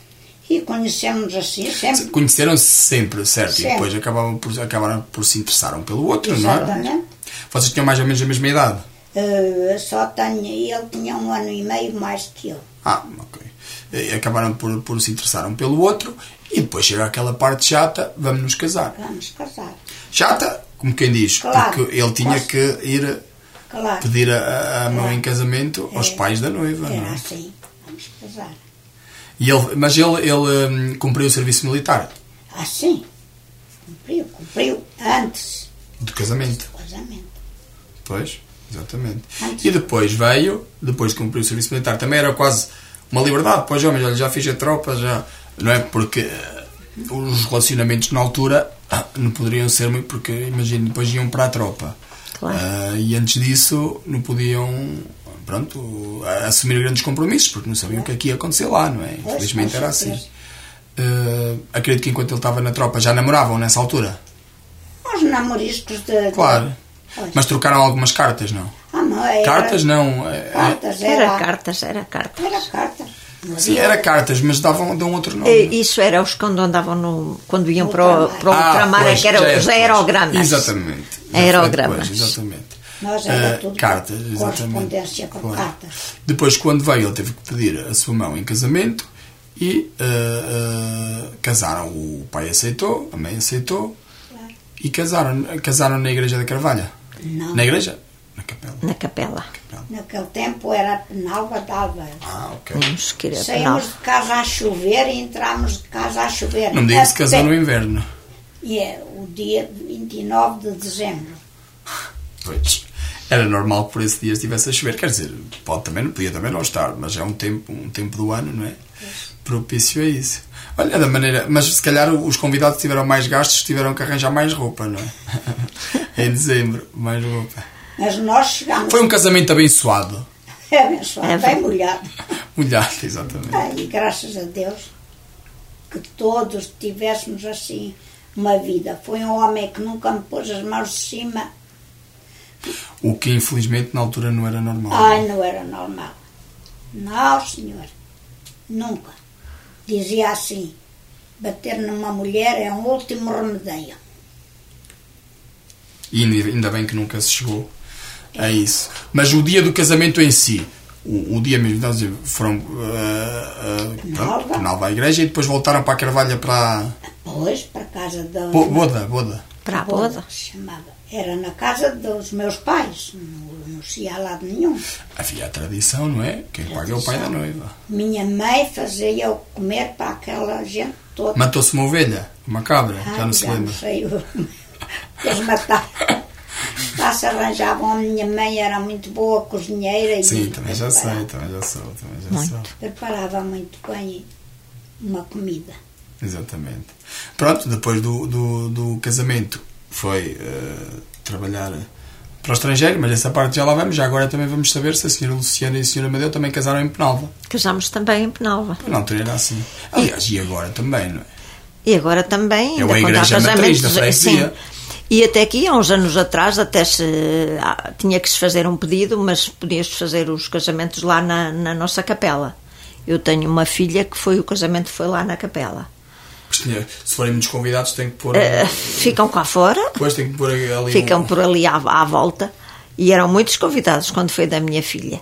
E conhecemos assim sempre. Conheceram-se sempre, certo? Sempre. E depois acabaram por, acabaram por se interessar um pelo outro, exatamente. Não é? Vocês tinham mais ou menos a mesma idade? Uh, só tenho, ele tinha um ano e meio mais que eu. Ah, ok. E acabaram por, por se interessar um pelo outro e depois chega aquela parte chata, vamos nos casar. Vamos casar. Chata, como quem diz, claro. Porque ele tinha Posso... que ir... Claro. Pedir a, a mão claro. Em casamento aos é, pais da noiva, era não é? assim, vamos casar. E ele, mas ele, ele hum, cumpriu o serviço militar? Ah, sim. Cumpriu, cumpriu antes. Do casamento? Do casamento. Pois, exatamente. Antes. E depois veio, depois de cumprir o serviço militar, também era quase uma liberdade para os homens, olha, já fiz a tropa, já... Não é? Porque uh, os relacionamentos na altura uh, não poderiam ser muito, porque imagino, depois iam para a tropa. Claro. Uh, e antes disso não podiam, pronto, assumir grandes compromissos, porque não sabiam o que é que ia acontecer lá, não é? Infelizmente era assim. Uh, acredito que enquanto ele estava na tropa já namoravam nessa altura. Os namoriscos de... Claro. De... Mas trocaram algumas cartas, não? Ah, não, era... Cartas não. Cartas, era... era... cartas, era cartas. Era cartas. Sim, era cartas, mas davam, davam outro nome. Isso era os quando andavam no, quando iam para o, para o ah, ultramar, pois, que era os aerogramas. Exatamente. Aerogramas. Depois, exatamente. Nós era tudo uh, cartas, correspondência com claro. Cartas. Depois, quando veio, ele teve que pedir a sua mão em casamento e uh, uh, casaram. O pai aceitou, a mãe aceitou, claro. E casaram, casaram na igreja da Carvalha. Não. Na igreja? Na capela. Na capela. Naquele tempo era a Penalva de Álvares. Ah, ok. Saímos de casa a chover e entramos de casa a chover. Não me diga que se casou no inverno. E é o dia vinte e nove de dezembro. Pois. Era normal que por esse dia estivesse a chover. Quer dizer, pode também, podia também não estar, mas é um tempo, um tempo do ano, não é? Pois. Propício a isso. Olha, da maneira... Mas se calhar os convidados tiveram mais gastos, tiveram que arranjar mais roupa, não é? Em dezembro, mais roupa. Mas nós chegámos... Foi um casamento abençoado. É abençoado, é bem molhado. Molhado, exatamente. Ah, e graças a Deus que todos tivéssemos assim uma vida. Foi um homem que nunca me pôs as mãos de cima. O que infelizmente na altura não era normal. Ai, não era normal. Não, senhor. Nunca. Dizia assim, bater numa mulher é um último remedio. E ainda, ainda bem que nunca se chegou a isso. Mas o dia do casamento em si, o, o dia mesmo, então, foram uh, uh, pronto, Penalva à igreja e depois voltaram para a Carvalha para... Depois, para a casa da... Bo, boda, boda. Para a boda. Se chamava. Era na casa dos meus pais, não, não se ia a lado nenhum. Havia a tradição, não é? Quem paga é o pai da noiva. Minha mãe fazia eu comer para aquela gente toda. Matou-se uma ovelha, uma cabra, ah, já não se já lembra. Não sei, eles mataram. Lá se arranjavam. A minha mãe era muito boa cozinheira. Sim, e também já sei, também já sou, também já muito. sou. Preparava muito bem uma comida. Exatamente. Pronto, depois do, do, do casamento foi uh, trabalhar para o estrangeiro, mas essa parte já lá vamos. Já agora também vamos saber se a senhora Luciana e a senhora Amadeu também casaram em Penalva. Casámos também em Penalva. Não, era assim. Aliás, e, e agora também, não é? E agora também. É a igreja matriz da freguesia. E até aqui, há uns anos atrás, até se ah, tinha que se fazer um pedido, mas podia-se fazer os casamentos lá na, na nossa capela. Eu tenho uma filha que foi, o casamento foi lá na capela. Se forem muitos convidados, tem que pôr... Uh, ficam cá fora. Depois tem que pôr ali... Ficam um... por ali à, à volta. E eram muitos convidados quando foi da minha filha.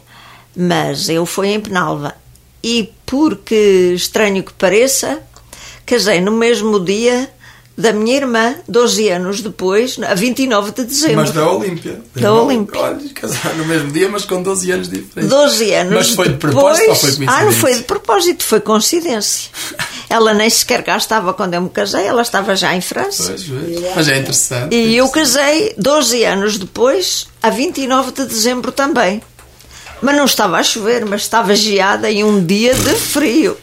Mas eu fui em Penalva. E, porque estranho que pareça, casei no mesmo dia da minha irmã, doze anos depois, a vinte e nove de dezembro. Mas da Olímpia. Da Olímpia. Olha, casaram no mesmo dia, mas com doze anos de diferença. doze anos Mas foi de depois, propósito ou foi coincidência? Ah, não foi de propósito, foi coincidência. Ela nem sequer cá estava quando eu me casei, ela estava já em França. Pois, pois. Mas é interessante. E é interessante. eu casei doze anos depois, a vinte e nove de dezembro também. Mas não estava a chover, mas estava geada e um dia de frio.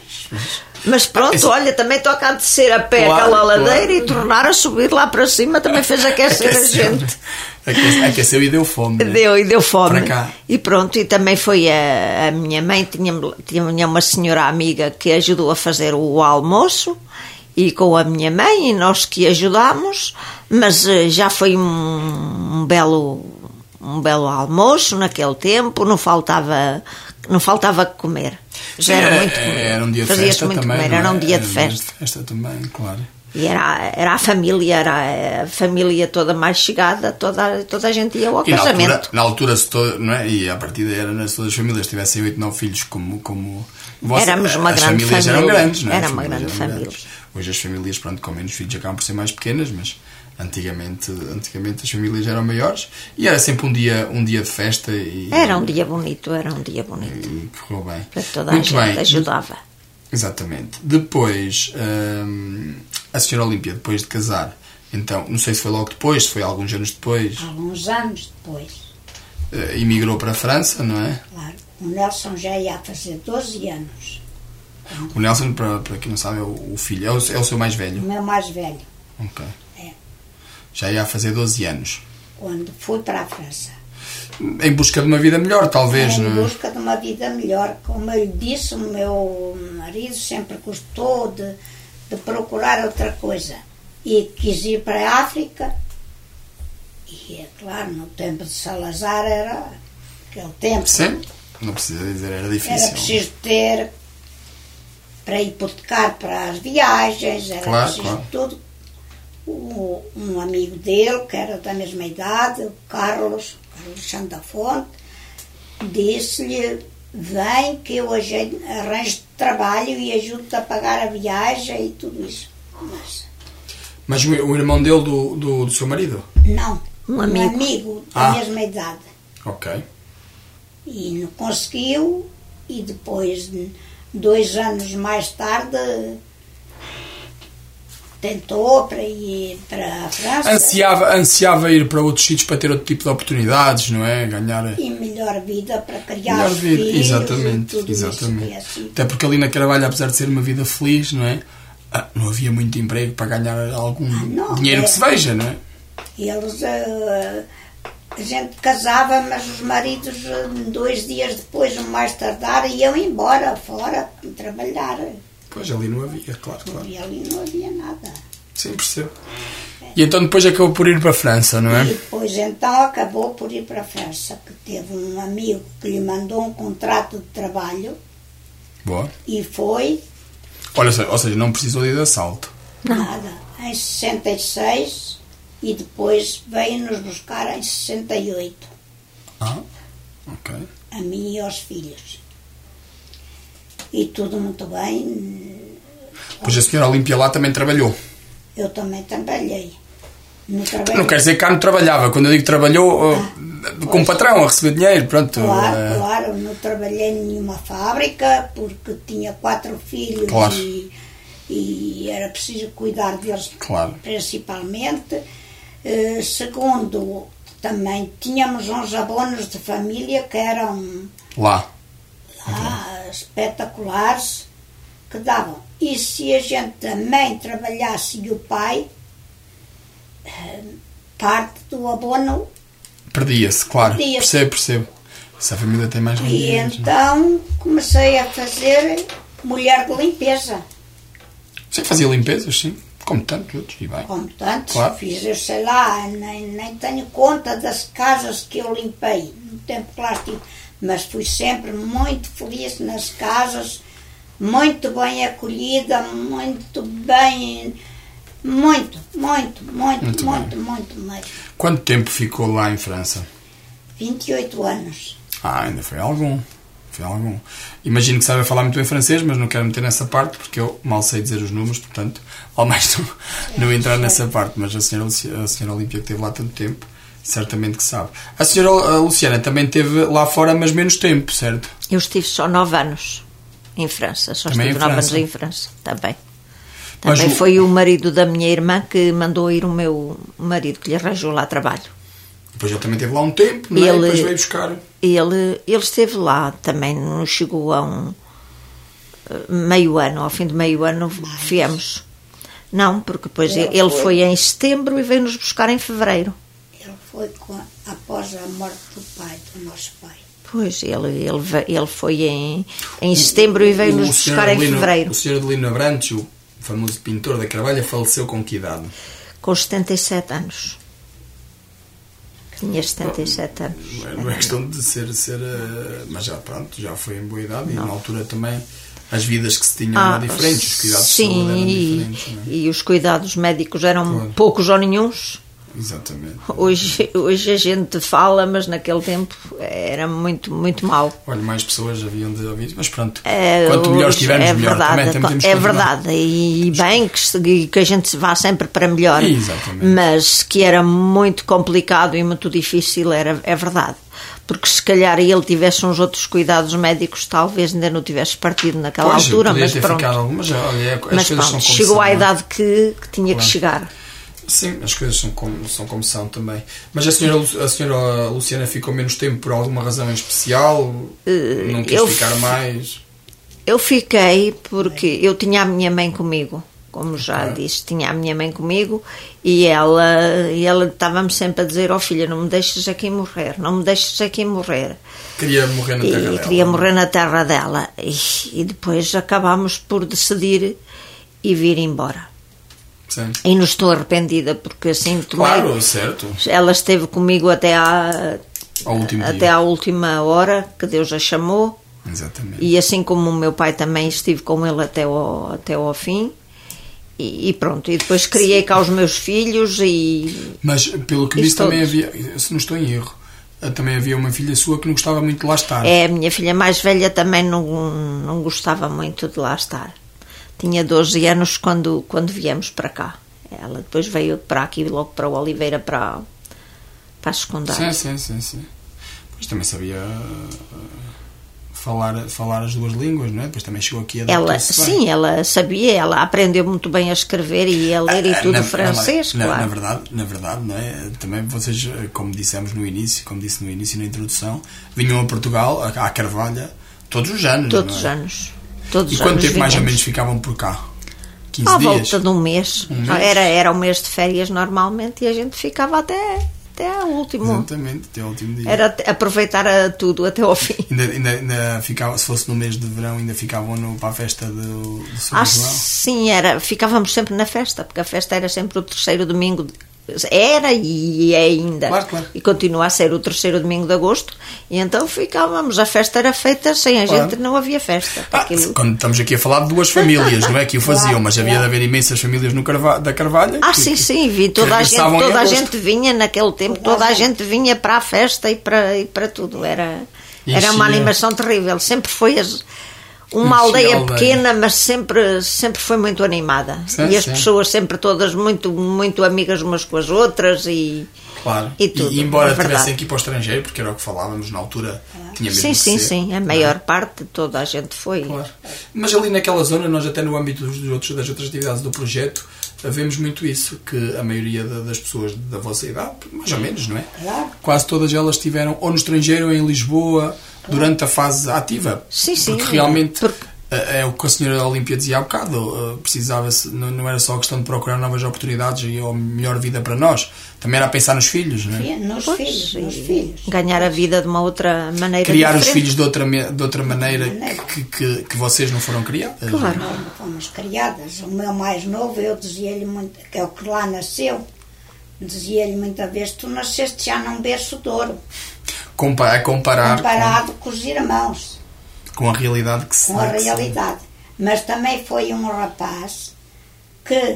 Mas pronto, Esse... olha, também toca a descer a pé claro, aquela ladeira claro. E tornar a subir lá para cima também fez aquecer Aqueceu. a gente. Aqueceu, aqueceu e deu fome. Né? Deu e deu fome. Para cá. E pronto, e também foi a, a minha mãe, tinha, tinha uma senhora amiga que ajudou a fazer o almoço, e com a minha mãe, e nós que ajudámos, mas já foi um, um belo um belo almoço naquele tempo, não faltava, não faltava comer. Já Sim, era é, muito comer. Era um dia de Fazia-se festa muito também. comer, era um dia de era festa. de festa também, claro. E era, era a família, era a família toda mais chegada, toda, toda a gente ia ao e casamento. Na altura, na altura se todo, não é? E a partir daí era se todas as famílias tivessem oito, nove filhos como, como você, éramos uma as grande famílias família. eram grandes, não é? Era As uma famílias grande eram família. Grandes. Hoje as famílias, pronto, com menos filhos acabam por ser mais pequenas, mas antigamente, antigamente as famílias eram maiores e era sempre um dia, um dia de festa. E, era um dia bonito, era um dia bonito. E correu bem. Para toda Muito a gente bem. ajudava. Exatamente. Depois, hum, a senhora Olímpia, depois de casar, então, não sei se foi logo depois, se foi alguns anos depois. Alguns anos depois. Uh, emigrou para a França, não é? Claro. O Nelson já ia fazer doze anos. O Nelson, para, para quem não sabe, é o, o filho, é o, é o seu mais velho. O meu mais velho. Ok. É. Já ia fazer doze anos. Quando fui para a França. Em busca de uma vida melhor, talvez, em não é? Em busca de uma vida melhor. Como eu lhe disse, o meu marido sempre gostou de, de procurar outra coisa. E quis ir para a África. E é claro, no tempo de Salazar era aquele tempo. Sim, não precisa dizer, era difícil. Era preciso ter para hipotecar para as viagens, era claro, preciso claro. tudo. O, um amigo dele, que era da mesma idade, o Carlos, Alexandre da Fonte, disse-lhe: vem que eu arranjo trabalho e ajudo-te a pagar a viagem e tudo isso. Mas, Mas o, o irmão dele do, do, do seu marido? não, um um amigo, amigo da ah. mesma idade. Ok. E não conseguiu, e depois, dois anos mais tarde, tentou para ir para a França. Ansiava, ansiava ir para outros sítios para ter outro tipo de oportunidades, não é? Ganhar... E melhor vida para criar melhor os vida. filhos. Exatamente, e tudo exatamente. isso, é assim. Até porque ali na Carvalho, apesar de ser uma vida feliz, não é? Ah, não havia muito emprego para ganhar algum Ah, não, dinheiro é. que se veja, não é? Eles, uh, a gente casava, mas os maridos, uh, dois dias depois, ou mais tardar, iam embora, fora, trabalhar. Pois ali não havia, claro, claro. E ali não havia nada. Sim, percebo. E então depois acabou por ir para a França, não é? E depois então acabou por ir para a França, que teve um amigo que lhe mandou um contrato de trabalho. Boa. E foi. Olha, ou seja, não precisou de ir de assalto. Nada. Em sessenta e seis e depois veio-nos buscar em sessenta e oito. Ah, ok. A mim e aos filhos. E tudo muito bem. Pois a senhora Olímpia lá também trabalhou. Eu também trabalhei. No trabalho... Não quer dizer que cá não trabalhava. Quando eu digo trabalhou, ah, como patrão, a receber dinheiro, pronto. Claro, é... claro. Não trabalhei em nenhuma fábrica, porque tinha quatro filhos, claro. e, e era preciso cuidar deles, claro. Principalmente. Uh, segundo, também tínhamos uns abonos de família que eram lá, lá okay. espetaculares, que davam. E se a gente, a mãe trabalhasse e o pai, parte do abono perdia-se, claro. Perdia-se. Percebo, percebo. Se a família tem mais E então comecei a fazer mulher de limpeza. Sim, fazia limpezas, sim. Como tantos outros, e bem. Como tantos, claro. Fiz, eu sei lá, nem, nem tenho conta das casas que eu limpei no tempo que lá estive, mas fui sempre muito feliz nas casas, muito bem acolhida, muito bem, muito, muito, muito, muito, muito, muito mais. Quanto tempo ficou lá em França? vinte e oito anos. Ah, ainda foi algum. Foi algum. Imagino que sabe falar muito bem francês, mas não quero meter nessa parte, porque eu mal sei dizer os números, portanto, ao mais não, não entrar nessa parte. Mas a senhora, a senhora Olímpia, que esteve lá tanto tempo, certamente que sabe. A senhora Luciana também esteve lá fora, mas menos tempo, certo? Eu estive só nove anos em França. Só também estive em nove França. anos em França, também. Também Mas foi o... o marido da minha irmã que mandou ir o meu marido, que lhe arranjou lá trabalho. Depois ele também esteve lá um tempo, não é? Ele... E depois veio buscar... Ele, ele esteve lá também, não chegou a um meio ano, ao fim de meio ano viemos. Não, porque depois ele, ele foi... foi em setembro e veio-nos buscar em fevereiro. Ele foi com, após a morte do pai, do nosso pai. Pois, ele, ele, ele foi em, em setembro e veio-nos buscar em Adelino, fevereiro. O senhor Adelino Abrantes, o famoso pintor da Carvalha, faleceu com que idade? Com setenta e sete anos. Tinha setenta e sete anos. Não é questão de ser, ser mas já pronto, já foi em boa idade. Não. E na altura também as vidas que se tinham ah, eram diferentes, os cuidados sim, de saúde eram e, diferentes. Não é? E os cuidados médicos eram claro. poucos ou nenhuns. Exatamente. Hoje, hoje a gente fala, mas naquele tempo era muito, muito mau. Olha, mais pessoas haviam de ouvir, mas pronto, é, quanto melhor estivermos, é melhor. Verdade, Também temos é verdade, e bem que, que a gente vá sempre para melhor. Exatamente. Mas que era muito complicado e muito difícil, era, é verdade. Porque se calhar ele tivesse uns outros cuidados médicos, talvez ainda não tivesse partido naquela pois, altura, mas ter pronto. Ficado algumas, olha, as mas coisas pronto, são chegou são, à é? idade que, que tinha claro. que chegar. Sim, as coisas são como são, como são também. Mas a senhora, a senhora Luciana ficou menos tempo por alguma razão em especial? Uh, não quis eu ficar mais? Eu fiquei porque eu tinha a minha mãe comigo, como já okay. disse, tinha a minha mãe comigo e ela e ela estava-me sempre a dizer: ó oh, filha, não me deixes aqui morrer, não me deixes aqui morrer. Queria morrer na terra e, dela. Queria morrer na terra dela. E, e depois acabámos por decidir e vir embora. Sim. E não estou arrependida porque assim tomei, claro, certo. Ela esteve comigo até à, ao último até dia. à última hora que Deus a chamou. Exatamente. E assim como o meu pai também estive com ele até ao, até ao fim. E, e pronto, e depois criei Sim. cá os meus filhos e... Mas pelo que disse também havia, se não estou em erro, também havia uma filha sua que não gostava muito de lá estar. É, a minha filha mais velha também não, não gostava muito de lá estar. Tinha doze anos quando, quando viemos para cá. Ela depois veio para aqui, logo para o Oliveira, para, para a secundária. Sim, sim, sim, sim. Pois também sabia uh, falar, falar as duas línguas, não é? Depois também chegou aqui a ela Sim, ela sabia, ela aprendeu muito bem a escrever e a ler e tudo na, francês, na, claro. Na verdade, na verdade, não é? Também vocês, como dissemos no início, como disse no início, na introdução, vinham a Portugal, à Carvalha, todos os anos, Todos não é? os anos. Todos e os quanto anos tempo mais ou vinhamos. menos ficavam por cá? quinze à dias? volta de um mês. um mês. Era, era o mês de férias normalmente e a gente ficava até, até o último. Exatamente, até o último dia. Era aproveitar a tudo até ao fim. Ainda, ainda, ainda ficava, se fosse no mês de verão, ainda ficavam no, para a festa do, do São Ah, João? sim, era. Ficávamos sempre na festa, porque a festa era sempre o terceiro domingo era e é ainda, claro, claro. e continua a ser o terceiro domingo de agosto, e então ficávamos, a festa era feita, sem a claro. gente não havia festa. Ah, Aquilo... Quando estamos aqui a falar de duas famílias, não é que o faziam, claro, mas havia claro. de haver imensas famílias no Carva da Carvalha. Ah, que, sim, sim, vi, toda a gente, toda a gente vinha naquele tempo, toda, toda a gente vinha para a festa e para, e para tudo, era, era uma animação terrível, sempre foi as... Uma aldeia, aldeia pequena, mas sempre, sempre foi muito animada. Sim, e as sim. pessoas sempre todas muito, muito amigas umas com as outras e, claro. e tudo. E embora tivessem que ir para o estrangeiro, porque era o que falávamos na altura, claro. tinha mesmo Sim, sim, ser, sim. A maior é? parte, toda a gente foi. Claro. Mas ali naquela zona, nós até no âmbito dos outros, das outras atividades do projeto, vemos muito isso, que a maioria das pessoas da vossa idade, mais ou menos, não é? Claro. Quase todas elas estiveram ou no estrangeiro ou em Lisboa, durante a fase ativa. Sim, sim. Porque realmente porque... é o que a senhora Olímpia dizia há bocado, precisava-se, não era só a questão de procurar novas oportunidades e a melhor vida para nós, também era a pensar nos filhos, não é? Nos pois, filhos, nos filhos. Ganhar a vida de uma outra maneira criar diferente. os filhos de outra, de outra maneira, maneira. Que, que, que vocês não foram criadas. Claro. Não, não fomos criadas. O meu mais novo, eu dizia-lhe muito, que é o que lá nasceu, dizia-lhe muita vez, tu nasceste já num berço de ouro. Compa comparar comparado com, com os irmãos, com a realidade que se com a realidade, mas também foi um rapaz que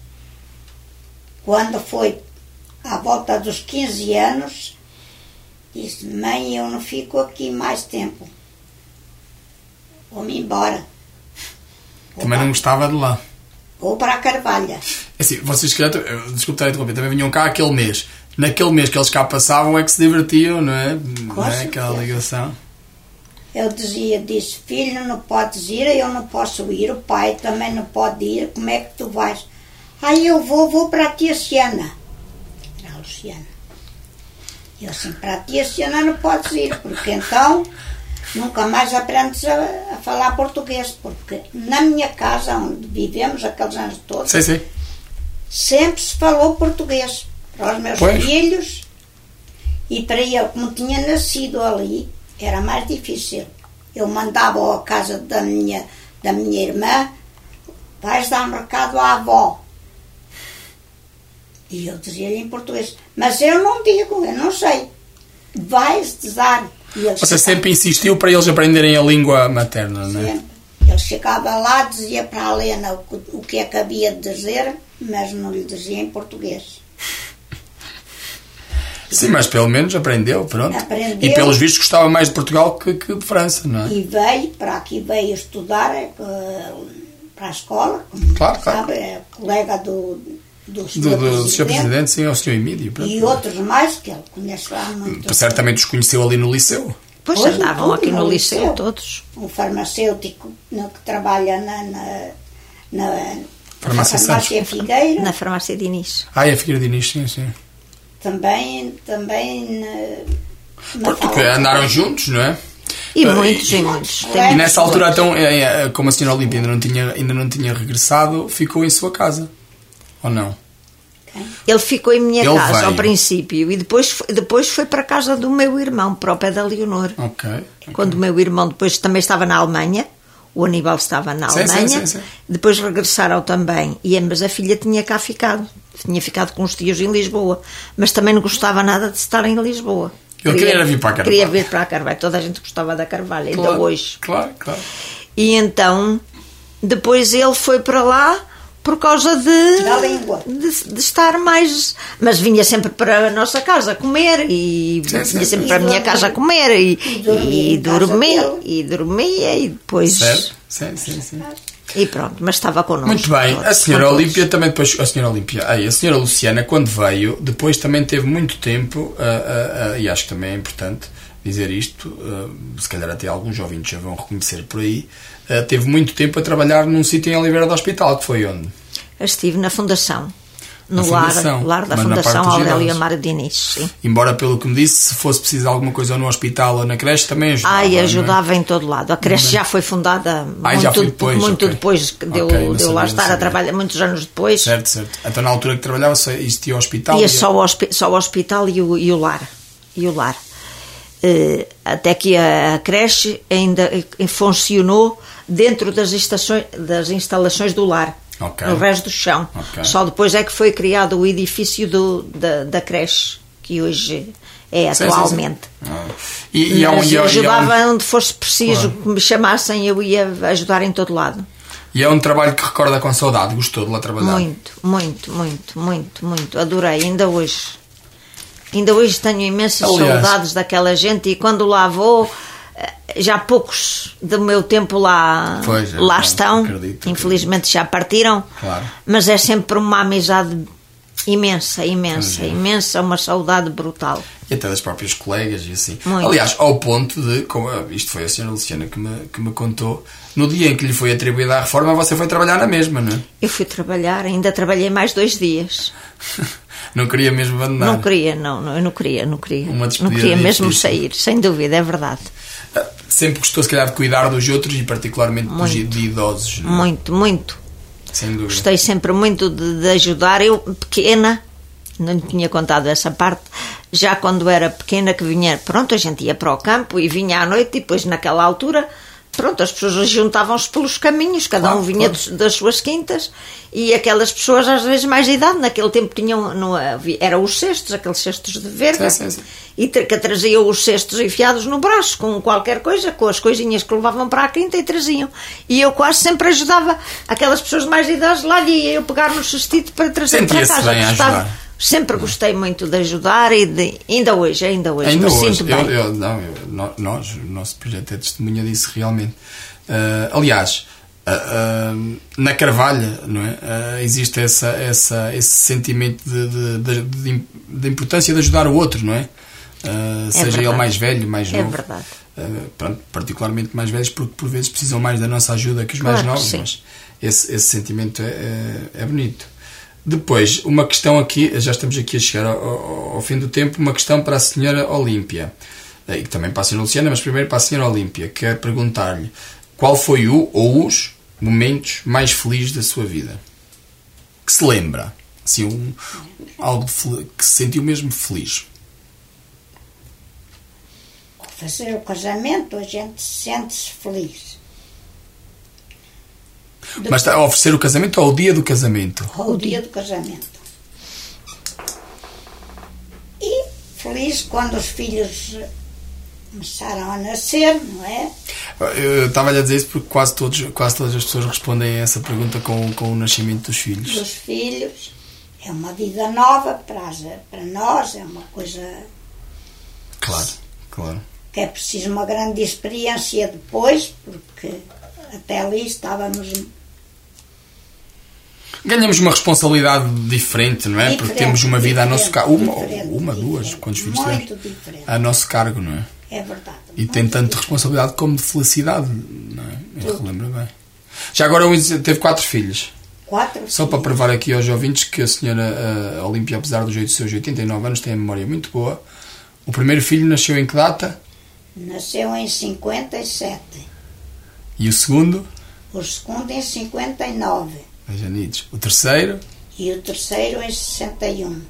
quando foi à volta dos quinze anos disse, mãe, eu não fico aqui mais tempo, vou-me embora, vou também para, não gostava de lá, vou para a Carvalha. Assim, vocês, desculpe estar a interromper, também vinham cá aquele mês. Naquele mês que eles cá passavam é que se divertiam, não é? Não é? Aquela ligação. Eu dizia, disse, filho, não podes ir, eu não posso ir, o pai também não pode ir, como é que tu vais? Aí eu vou, vou para a tia Siana. Era a Luciana. Eu assim, para a tia Siana não podes ir, porque então nunca mais aprendes a, a falar português, porque na minha casa, onde vivemos aqueles anos todos, sim, sim. sempre se falou português. Para os meus pois. filhos e para ele, como tinha nascido ali, era mais difícil. Eu mandava à casa da minha, da minha irmã, vais dar um recado à avó. E eu dizia-lhe em português, mas eu não digo, eu não sei. Vais dar. Você sempre insistiu para eles aprenderem a língua materna, não é? Sempre. Ele chegava lá, dizia para a Helena o, o que é que havia de dizer, mas não lhe dizia em português. Sim, mas pelo menos aprendeu, pronto. Aprendeu. E pelos vistos gostava mais de Portugal que, que de França, não é? E veio, para aqui veio estudar uh, para a escola, claro, sabe, claro. É colega do, do senhor do, do senhor Presidente, sim, ao senhor Emílio. Pronto. E outros mais que ele conhece lá muito. Certamente os conheceu ali no liceu. Pois Hoje, andavam tudo, aqui no, no liceu, liceu, todos. Um farmacêutico no, que trabalha na, na, na farmácia, farmácia Figueira. Na farmácia de Inês. Ah, é a Figueira de Inês, sim, sim. Também, também na, porque andaram juntos, não é? E uh, muitos, e muitos. E nessa altura, então, como a senhora Olímpia ainda não tinha, ainda não tinha regressado, ficou em sua casa, ou não? Ele ficou em minha Ele casa veio. ao princípio e depois foi, depois foi para a casa do meu irmão, para o pé da Leonor. Okay, okay. Quando o meu irmão depois também estava na Alemanha, o Aníbal estava na sim, Alemanha, sim, sim, sim. Depois regressaram também, e ambas a filha tinha cá ficado, tinha ficado com os tios em Lisboa, mas também não gostava nada de estar em Lisboa. Ele queria, queria vir para a Carvalho. Queria vir para a Carvalho, toda a gente gostava da Carvalho, claro, ainda hoje. Claro, claro. E então, depois ele foi para lá por causa de, da língua. De, de estar mais... Mas vinha sempre para a nossa casa comer e sim, sim, vinha sempre sim. para a minha casa comer e, e dormia, e, dormia e dormia e depois... Certo? Sim, sim, sim. E pronto, mas estava connosco. Muito bem, a senhora Olímpia também depois... A senhora Olímpia, aí, a senhora Luciana, quando veio, depois também teve muito tempo, uh, uh, uh, e acho que também é importante dizer isto, uh, se calhar até alguns ouvintes já vão reconhecer por aí, uh, teve muito tempo a trabalhar num sítio em Oliveira do Hospital, que foi onde? Estive na Fundação, no na lar, fundação, lar da Fundação Aurélio Amaro Diniz, sim. Embora, pelo que me disse, se fosse preciso alguma coisa ou no hospital ou na creche, também ajudava. Ai, ajudava em todo lado. A creche já foi fundada Ai, muito, já foi depois, muito okay. depois de eu, okay, de eu lá estar a trabalhar, muitos anos depois. Certo, certo. Então, na altura que trabalhava, só existia o hospital? Ia e só, o hospi- só o hospital e o, e o lar. E o lar. Uh, até que a, a creche ainda funcionou dentro das, estações, das instalações do lar. Okay. no resto do chão. Okay. Só depois é que foi criado o edifício do, da, da creche, que hoje é sim, sim, sim. Ah. E, e, Mas e, e, ajudava e, onde fosse preciso, claro. que me chamassem, eu ia ajudar em todo lado. E é um trabalho que recorda com saudade, gostou de lá trabalhar? Muito, muito, muito, muito, muito. Adorei, ainda hoje. Ainda hoje tenho imensas Aliás, saudades daquela gente, e quando lá vou, já poucos do meu tempo lá, pois, é, lá claro, estão. acredito, Infelizmente acredito. já partiram. Claro. Mas é sempre uma amizade imensa, imensa, Entendi. imensa, uma saudade brutal. E até das próprias colegas e assim. Muito. Aliás, ao ponto de, como isto foi a senhora Luciana que me, que me contou, no dia em que lhe foi atribuída a reforma, você foi trabalhar na mesma, não é? Eu fui trabalhar, ainda trabalhei mais dois dias. Não queria mesmo abandonar. Não queria, não, não, eu não queria, não queria. Uma Não despedida queria mesmo difícil. sair, sem dúvida, é verdade. Sempre gostou, se calhar, de cuidar dos outros e particularmente dos Muito. de idosos, não é? Muito, muito. Sem dúvida. Gostei sempre muito de, de ajudar. Eu, pequena, não lhe tinha contado essa parte, já quando era pequena que vinha, pronto, a gente ia para o campo e vinha à noite, e depois naquela altura, pronto, as pessoas juntavam-se pelos caminhos, cada Claro, um vinha claro. dos- das suas quintas, e aquelas pessoas às vezes mais de idade, naquele tempo tinham, não havia- eram os cestos, aqueles cestos de verga, Sim, sim, sim. e tra- que traziam os cestos enfiados no braço com qualquer coisa, com as coisinhas que levavam para a quinta, e traziam. E eu quase sempre ajudava aquelas pessoas mais de idade, lá ia eu pegar no cestito para trazer para Sentia-se casa. bem a Gostava- ajudar. Sempre gostei muito de ajudar, e de, ainda hoje, ainda hoje, Ainda me hoje, sinto eu, bem. eu- não, eu- no- nós, o nosso projeto é testemunha disso realmente. Ah, aliás, ah, ah, na Carvalha, não é? Ah, existe essa, essa, esse sentimento de, de, de, de, de importância de ajudar o outro, não é? Ah, seja verdade. ele mais velho, mais É novo. verdade. Uh, pronto, particularmente mais velhos, porque por vezes precisam mais da nossa ajuda que os mais Claro que novos, sim. mas esse, esse sentimento é, é, é bonito. Depois, uma questão aqui, já estamos aqui a chegar ao, ao, ao fim do tempo, uma questão para a senhora Olímpia, e também para a senhora Luciana, mas primeiro para a senhora Olímpia, que é perguntar-lhe qual foi o ou os momentos mais felizes da sua vida, que se lembra, assim, um, algo de fel- que se sentiu mesmo feliz. Fazer o casamento, a gente sente-se feliz. Mas está a oferecer o casamento ou o dia do casamento? O dia do casamento. E feliz quando os filhos começaram a nascer, não é? Eu estava-lhe a dizer isso porque quase, todos, quase todas as pessoas respondem a essa pergunta com, com o nascimento dos filhos. Dos filhos. É uma vida nova para, as- para nós, é uma coisa Claro, claro. que é preciso uma grande experiência depois, porque até ali estávamos Ganhamos uma responsabilidade diferente, não é? Porque Diferente, temos uma vida a nosso diferente, cargo. Uma, diferente, uma duas, diferente. quantos filhos Muito temos? diferente. A nosso cargo, não é? É verdade. E muito tem tanto de diferente. responsabilidade como de felicidade, não é? Eu relembro bem. Já agora o Luís teve quatro filhos. Quatro Só para filhos. provar aqui aos ouvintes que a senhora uh, Olímpia, apesar dos seus oitenta e nove anos, tem a memória muito boa. O primeiro filho nasceu em que data? Nasceu em cinquenta e sete. E o segundo? O segundo em cinquenta e nove. Veja, Nides. O terceiro? E o terceiro em sessenta e um.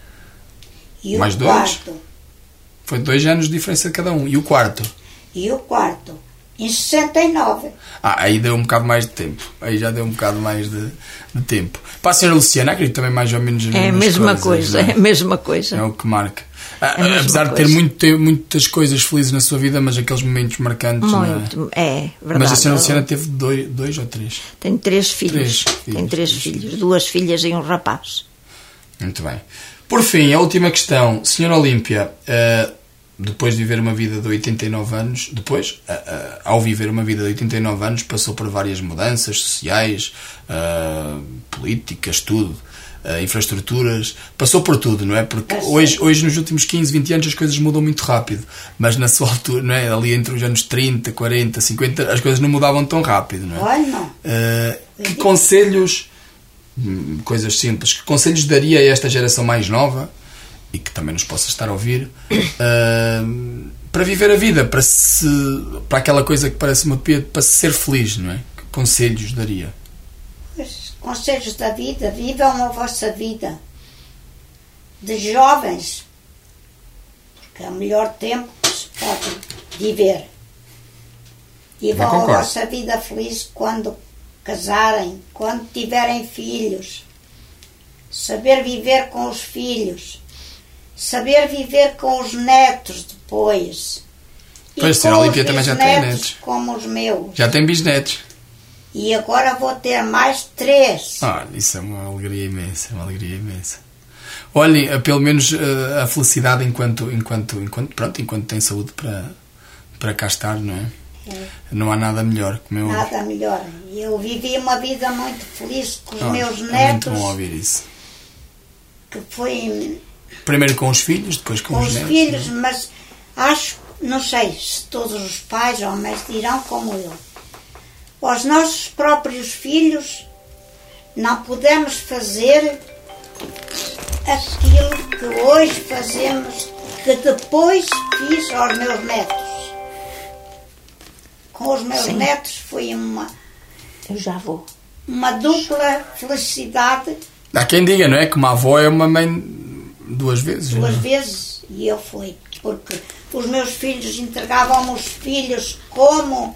E Mais o dois? quarto. Foi dois anos de diferença de cada um. E o quarto? E o quarto em sessenta e nove. Ah, aí deu um bocado mais de tempo. Aí já deu um bocado mais de, de tempo. Para a senhora Luciana, acredito também mais ou menos as É a mesmas mesma coisas, coisa, não é a mesma coisa. É o que marca. Ah, a mesma apesar de ter coisa. muito, ter muitas coisas felizes na sua vida, mas aqueles momentos marcantes, não é? Muito, é verdade. Mas a senhora Luciana teve dois, dois ou três? Tenho três filhos. Três filhos, Tenho três três filhos, filhos. duas filhas e um rapaz. Muito bem. Por fim, a última questão. Senhora Olímpia, ah, depois de viver uma vida de oitenta e nove anos, depois, ah, ah, ao viver uma vida de oitenta e nove anos, passou por várias mudanças sociais, ah, políticas, tudo, ah, infraestruturas, passou por tudo, não é? Porque hoje, hoje, nos últimos quinze, vinte anos, as coisas mudam muito rápido, mas na sua altura, não é? Ali entre os anos trinta, quarenta, cinquenta, as coisas não mudavam tão rápido, não é? Olha, não. Ah, que conselhos, hum, coisas simples, que conselhos daria a esta geração mais nova e que também nos possa estar a ouvir uh, para viver a vida, para, se, para aquela coisa que parece uma utopia, para ser feliz, não é? Que conselhos daria? Os conselhos da vida, vivam a vossa vida de jovens, porque é o melhor tempo que se pode viver. Vivam Eu a concordo. vossa vida feliz quando casarem, quando tiverem filhos, saber viver com os filhos, saber viver com os netos depois. Pois, e a com Olímpia os também já tem bisnetos netos. como os meus. Já tem bisnetos. E agora vou ter mais três. Olha, isso é uma alegria imensa, uma alegria imensa. Olhem, pelo menos uh, a felicidade enquanto, enquanto, enquanto, pronto, enquanto tem saúde para, para cá estar, não é? É. Não há nada melhor. Como eu... Nada melhor. Eu vivi uma vida muito feliz com os Oh, meus é netos. muito bom ouvir isso. Que foi Primeiro com os filhos, depois com, com os os netos. filhos, mas acho, não sei se todos os pais ou mães dirão como eu. Aos nossos próprios filhos não podemos fazer aquilo que hoje fazemos, que depois fiz aos meus netos. Com os meus Sim. netos foi uma, Eu já vou. uma dupla felicidade, Há quem diga, não é? Que uma avó é uma mãe duas vezes. duas não é? vezes, e eu fui, porque os meus filhos entregavam-me os filhos como,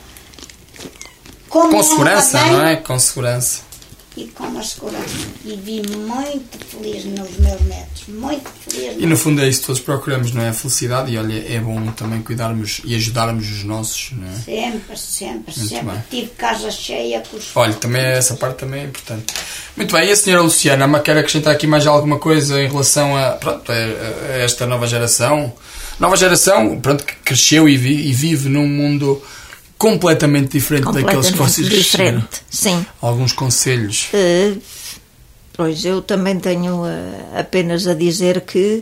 como Com uma segurança, mãe, não é? Com segurança. e com uma segurança. E vi muito feliz nos meus netos, muito feliz. E no fundo é isso que todos procuramos, não é? A felicidade. E olha, é bom também cuidarmos e ajudarmos os nossos, não é? Sempre, sempre, Muito sempre. bem. Tive casa cheia com os Olha, também essa parte também é importante. Muito bem, e a senhora Luciana, mas quer acrescentar aqui mais alguma coisa em relação a, pronto, a, a esta nova geração? Nova geração, pronto, que cresceu e, vi, e vive num mundo completamente diferente daqueles que vocês cresceram. diferente, sim. Alguns conselhos. Uh, pois eu também tenho uh, apenas a dizer que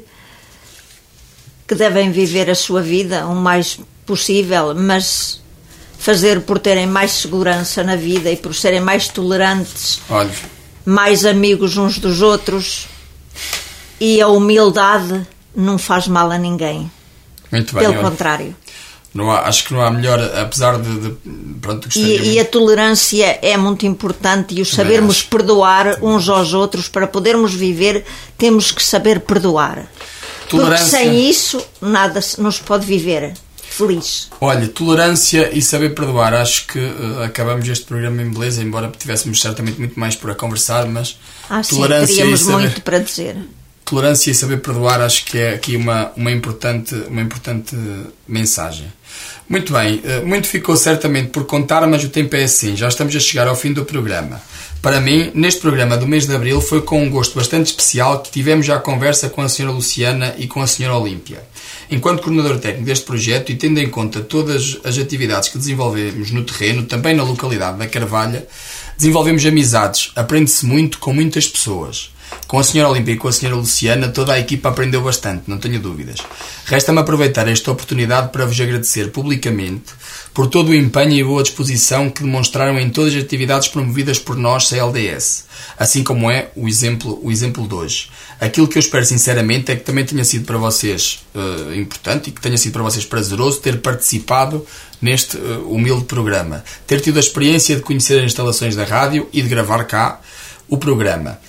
que devem viver a sua vida o mais possível, mas fazer por terem mais segurança na vida e por serem mais tolerantes, Olha, mais amigos uns dos outros, e a humildade não faz mal a ninguém. muito bem. Pelo olha, contrário. não há, acho que não há melhor, apesar de, de pronto, gostaria E, e a tolerância é muito importante, e o sabermos acho. perdoar uns aos outros. Para podermos viver, temos que saber perdoar. Tolerância. Porque sem isso, nada se- não se pode viver feliz. Olha, tolerância e saber perdoar. Acho que uh, acabamos este programa em beleza, embora tivéssemos certamente muito mais por a conversar, mas Ah, sim, tolerância teríamos e saber... muito para dizer. Tolerância e saber perdoar, acho que é aqui uma, uma, importante, uma importante mensagem. Muito bem, muito ficou certamente por contar, mas o tempo é assim, já estamos a chegar ao fim do programa. Para mim, neste programa do mês de Abril, foi com um gosto bastante especial que tivemos já a conversa com a senhora Luciana e com a senhora Olímpia. Enquanto coordenador técnico deste projeto e tendo em conta todas as atividades que desenvolvemos no terreno, também na localidade da Carvalha, desenvolvemos amizades, aprende-se muito com muitas pessoas. Com a senhora Olímpia e com a senhora Luciana, toda a equipa aprendeu bastante, não tenho dúvidas. Resta-me aproveitar esta oportunidade para vos agradecer publicamente por todo o empenho e boa disposição que demonstraram em todas as atividades promovidas por nós, C L D S, assim como é o exemplo, o exemplo de hoje. Aquilo que eu espero sinceramente é que também tenha sido para vocês uh, importante e que tenha sido para vocês prazeroso ter participado neste uh, humilde programa, ter tido a experiência de conhecer as instalações da rádio e de gravar cá o programa.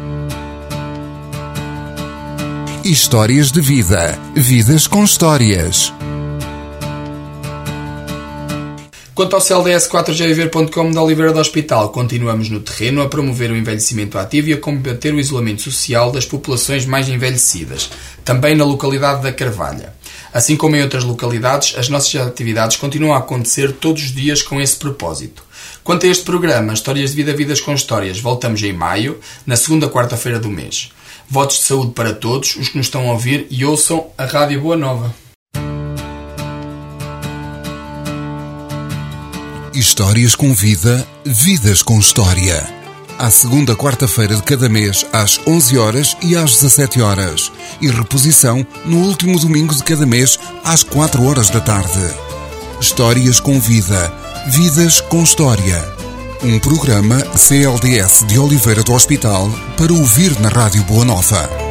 Histórias de vida. Vidas com histórias. Quanto ao C L D S quatro G Viver ponto com da Oliveira do Hospital, continuamos no terreno a promover o envelhecimento ativo e a combater o isolamento social das populações mais envelhecidas, também na localidade da Carvalha. Assim como em outras localidades, as nossas atividades continuam a acontecer todos os dias com esse propósito. Quanto a este programa, Histórias de Vida, Vidas com Histórias, voltamos em maio, na segunda quarta-feira do mês. Votos de saúde para todos os que nos estão a ouvir e ouçam a Rádio Boa Nova. Histórias com vida, vidas com história. À segunda quarta-feira de cada mês, às onze horas e às dezassete horas. E reposição no último domingo de cada mês, às quatro horas da tarde. Histórias com vida, vidas com história. Um programa C L D S de Oliveira do Hospital para ouvir na Rádio Boa Nova.